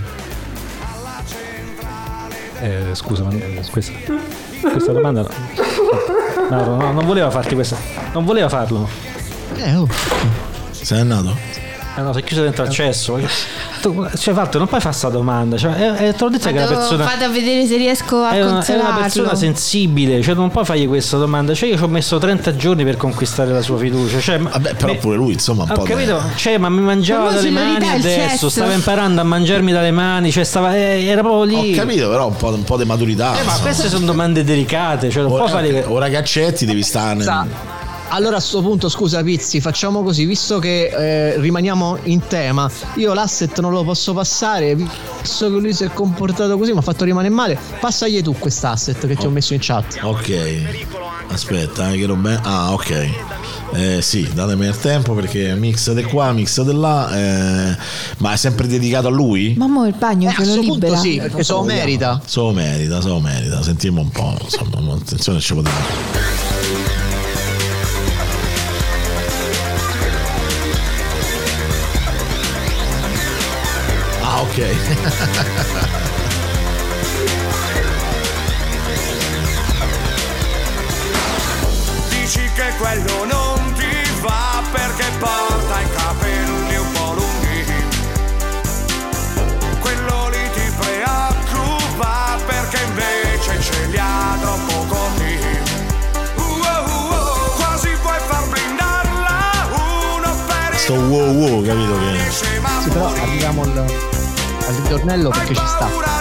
Scusa, ma questa domanda no, non voleva farti questa. Non voleva farlo. Sei andato? No, sei chiuso dentro al cesso. Walter, non puoi fare sta domanda. Te l'ho detto che è una persona. Vado a vedere se riesco a consolarlo. È una persona sensibile. Non puoi fargli questa domanda. Io ci ho messo 30 giorni per conquistare la sua fiducia. Però pure lui, insomma, un po'. Ho capito? Ma mi mangiava dalle mani adesso. Stava imparando a mangiarmi dalle mani. Era proprio lì. Ho capito, però un po' di maturità. Ma queste sono domande delicate. Non puoi fare. Ora che accetti, devi stare. Allora a sto punto, scusa Pizzi, facciamo così, visto che rimaniamo in tema, io l'asset non lo posso passare, visto che lui si è comportato così, mi ha fatto rimanere male, passagli tu quest'asset che ti ho messo in chat. Ok, aspetta, che roba. Ok. Sì, datemi il tempo, perché mix di qua, mix di là, ma è sempre dedicato a lui? Mamma, il bagno ce lo libera. Punto sì, perché se lo merita. Sentiamo un po', insomma, attenzione, ci poteva. Ok. Dici che quello non ti va perché porta i capelli un po' lunghi. più, capito che... Sì, però arriviamo al ritornello perché ci sta.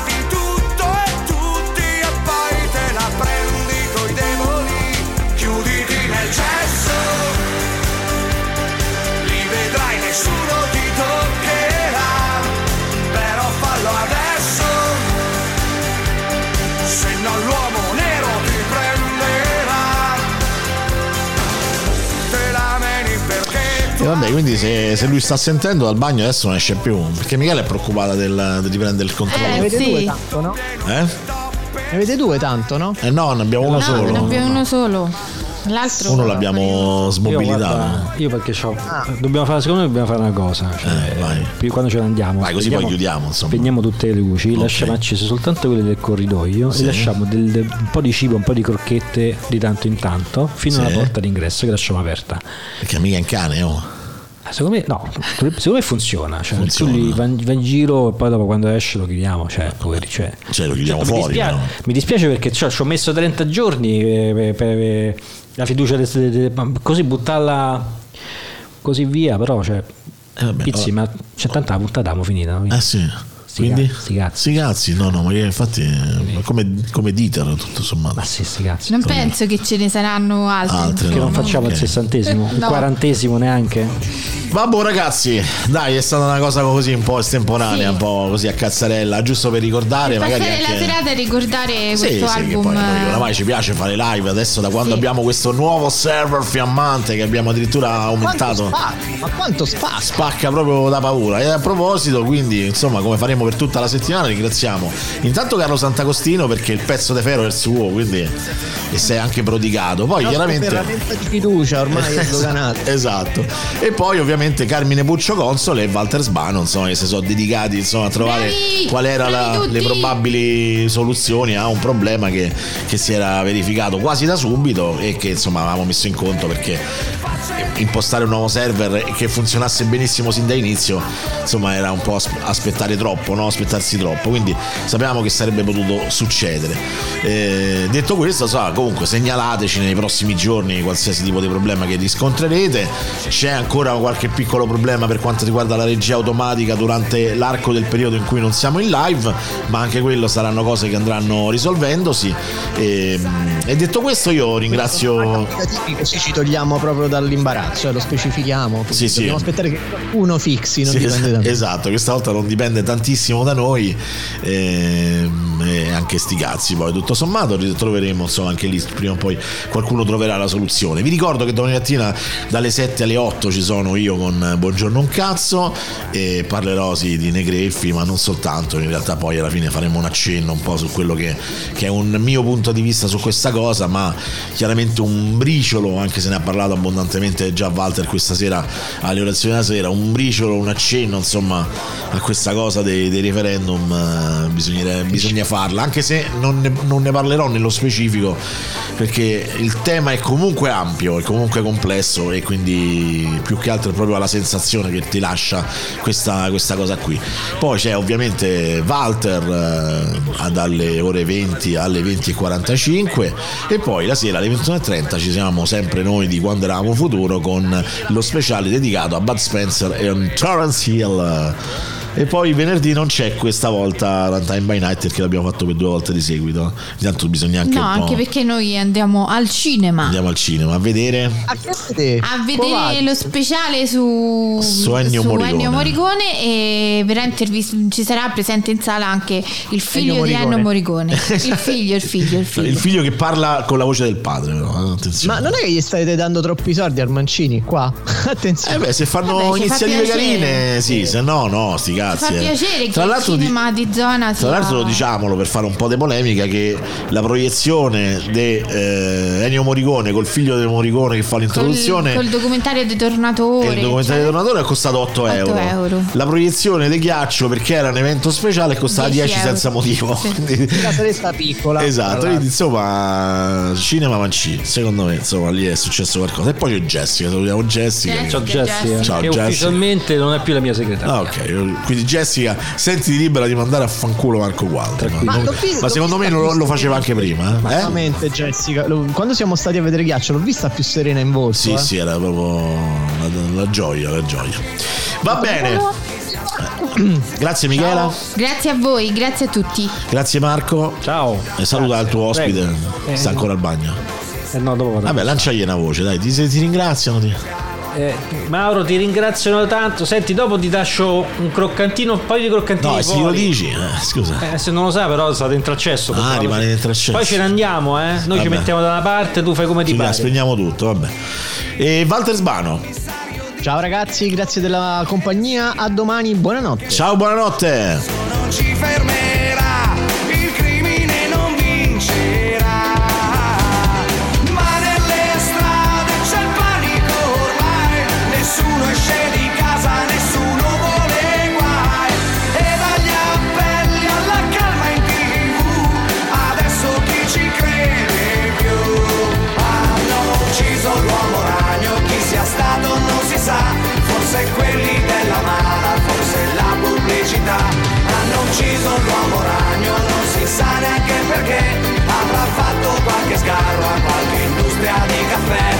E vabbè, quindi se lui sta sentendo dal bagno adesso non esce più, perché Michele è preoccupata di riprendere il controllo. Ne avete sì. due tanto, no? Ne avete due tanto, no? No, ne abbiamo uno solo. Ne abbiamo uno solo. L'altro uno l'abbiamo smobilitato. Io perché dobbiamo fare, secondo me dobbiamo fare una cosa, vai. Quando ce ne andiamo, vai, così poi chiudiamo, insomma. Spegniamo tutte le luci, lasciamo accese soltanto quelle del corridoio, e lasciamo un po' di cibo, un po' di crocchette di tanto in tanto fino alla porta d'ingresso che lasciamo aperta, perché mica è un cane, secondo me no, secondo me funziona, tu li vai in giro e poi dopo quando esce lo chiudiamo, poveri, lo chiudiamo fuori. Mi dispiace perché ci ho messo 30 giorni per la fiducia così buttarla così via, però pizzi, ma c'è tanta puntata, abbiamo finita. Sì. Quindi? Sti cazzi, no, ma infatti come Dieter tutto sommato. Ma sì, sti cazzi. Non penso che ce ne saranno altri. Che non facciamo il 60°, il 40° neanche. Vabbè ragazzi, dai, è stata una cosa così un po' estemporanea, un po' così a cazzarella, giusto per ricordare, magari passare anche la serata e ricordare questo album. Che poi noi oramai ci piace fare live adesso, da quando abbiamo questo nuovo server fiammante che abbiamo addirittura aumentato. Ma quanto spacca proprio da paura. E a proposito, quindi insomma, come faremo per tutta la settimana, ringraziamo intanto Carlo Santagostino perché il pezzo di ferro è il suo, quindi e sei anche prodigato. Poi chiaramente ferramenta di fiducia ormai è sdoganato. Esatto. E poi ovviamente Carmine Puccio Console e Walter Sbano, insomma, che si sono dedicati a trovare qual era le probabili soluzioni a un problema che si era verificato quasi da subito e che insomma avevamo messo in conto, perché impostare un nuovo server che funzionasse benissimo sin da inizio, insomma, era un po' aspettare troppo, no? Aspettarsi troppo, quindi sapevamo che sarebbe potuto succedere. Detto questo, comunque segnalateci nei prossimi giorni qualsiasi tipo di problema che riscontrerete. C'è ancora qualche piccolo problema per quanto riguarda la regia automatica durante l'arco del periodo in cui non siamo in live, ma anche quello saranno cose che andranno risolvendosi. E detto questo, io ringrazio. Così ci togliamo proprio dall'imbarazzo, lo specifichiamo. Dobbiamo aspettare che qualcuno fixi, non dipende da noi. Esatto, questa volta non dipende tantissimo da noi, e anche sti cazzi, poi tutto sommato troveremo, insomma, anche lì prima o poi qualcuno troverà la soluzione. Vi ricordo che domani mattina dalle 7 alle 8 ci sono io con Buongiorno un cazzo e parlerò di Negreffi, ma non soltanto, in realtà poi alla fine faremo un accenno un po' su quello che è un mio punto di vista su questa cosa, ma chiaramente un briciolo, anche se ne ha parlato abbondantemente già Walter questa sera alle orazioni della sera, un briciolo, un accenno insomma a questa cosa dei referendum, bisogna farla, anche se non ne parlerò nello specifico, perché il tema è comunque ampio, è comunque complesso, e quindi più che altro è proprio la sensazione che ti lascia questa cosa qui. Poi c'è ovviamente Walter dalle ore 20 alle 20:45, e poi la sera alle 21:30 ci siamo sempre noi di Quando Eravamo Futuro con lo speciale dedicato a Bud Spencer e a Terence Hill. E poi venerdì non c'è questa volta Runtime by Night, perché l'abbiamo fatto per 2 volte di seguito. Intanto bisogna anche anche perché noi andiamo al cinema. Andiamo al cinema a vedere lo speciale su Ennio Morricone, e veramente ci sarà presente in sala anche il figlio di Ennio Morricone. Il figlio che parla con la voce del padre, però, attenzione. Ma non è che gli state dando troppi soldi al Mancini qua? Attenzione. Se fanno iniziative carine, sì, se no sti cazzi. Fa piacere tra che l'altro il cinema di zona tra l'altro diciamolo per fare un po' di polemica, che la proiezione di Ennio Morricone col figlio di Morricone che fa l'introduzione col documentario di Tornatore, il documentario di Tornatore è costato 8 euro. La proiezione di Ghiaccio, perché era un evento speciale, è costata 10 senza motivo. La saletta piccola, esatto, quindi insomma cinema Mancini, secondo me insomma lì è successo qualcosa. E poi c'è Jessica, salutiamo Jessica. Ciao Jessica, che ufficialmente non è più la mia segretaria. Ok, Quindi Jessica, sentiti libera di mandare a fanculo Marco Quadri. Ma secondo me lo faceva anche prima. Veramente Jessica, quando siamo stati a vedere Ghiaccio l'ho vista più serena in volto. Sì, era proprio la gioia. Va bene. Grazie Michela. Grazie a voi, grazie a tutti. Grazie Marco. Ciao. E saluta il tuo ospite. Sta ancora al bagno. No, dopo vabbè, lanciagli una voce, dai, ti ringraziano. Mauro, ti ringraziano tanto. Senti, dopo ti lascio un paio di croccantini. No, se lo dici, scusa. Se non lo sa, però state in traccesso. Rimane in traccesso. Poi ce ne andiamo, Noi ci mettiamo da una parte, tu fai come ti pare. Spegniamo tutto, vabbè. E Walter Sbano. Ciao ragazzi, grazie della compagnia. A domani, buonanotte. Ciao, buonanotte. Non ci fermerà, il crimine non vincerà. Ma nelle strade c'è il panico ormai, nessuno esce di casa, nessuno vuole guai. E dagli appelli alla calma in TV, adesso chi ci crede più? Hanno ucciso l'uomo ragno, chi sia stato non si sa, forse quelli della mala, forse la pubblicità. Hanno ucciso l'uomo ragno, non si sa neanche perché, avrà fatto qualche sgarro a qualche industria di caffè.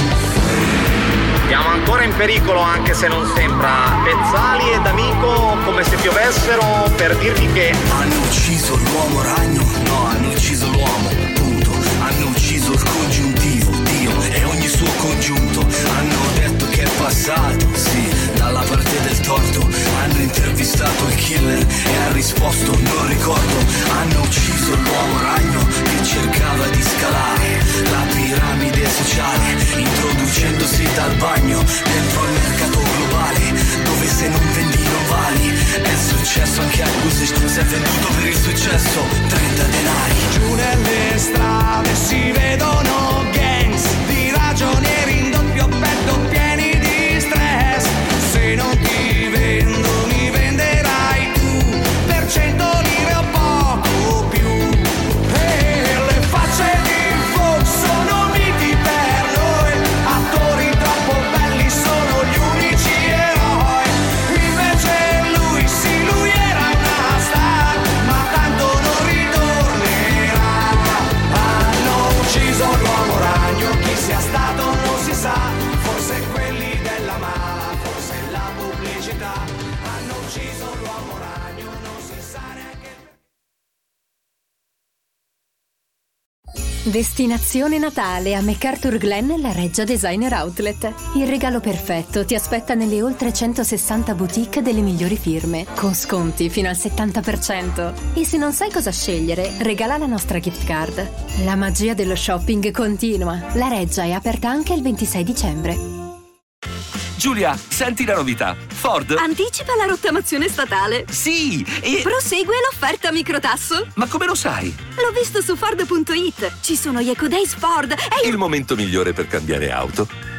Siamo ancora in pericolo anche se non sembra. Pezzali ed Amico come se piovessero per dirvi che hanno ucciso l'uomo ragno, no, hanno ucciso l'uomo, punto. Hanno ucciso il congiuntivo, Dio e ogni suo congiunto. Hanno detto che è passato, sì, dalla parte del torto. Hanno intervistato il killer e ha risposto non ricordo. Hanno ucciso l'uomo ragno che cercava di scalare la piramide sociale, introducendosi dal bagno dentro il mercato globale, dove se non vendi non vali. È successo anche a Gusic, si è venduto per il successo 30 denari. Giù nelle strade si vedono gangs di ragionieri in doppio petto pieni di stress. Se non ti vendo mi venderai tu per 100 lire o poco più. E le facce di Fox sono miti per noi, attori troppo belli sono gli unici eroi. Invece lui era una star, ma tanto non ritornerà. Hanno ucciso l'uomo ragno, chi sia stato non si sa, forse quelli della mala, forse la pubblicità. Hanno ucciso l'uomo ragno, non si sa neanche. Destinazione Natale a MacArthur Glen, la Reggia Designer Outlet. Il regalo perfetto ti aspetta nelle oltre 160 boutique delle migliori firme, con sconti fino al 70%. E se non sai cosa scegliere, regala la nostra gift card. La magia dello shopping continua. La Reggia è aperta anche il 26 dicembre. Giulia, senti la novità. Ford anticipa la rottamazione statale. Sì, e prosegue l'offerta microtasso. Ma come lo sai? L'ho visto su Ford.it. Ci sono gli Eco Days Ford. Il momento migliore per cambiare auto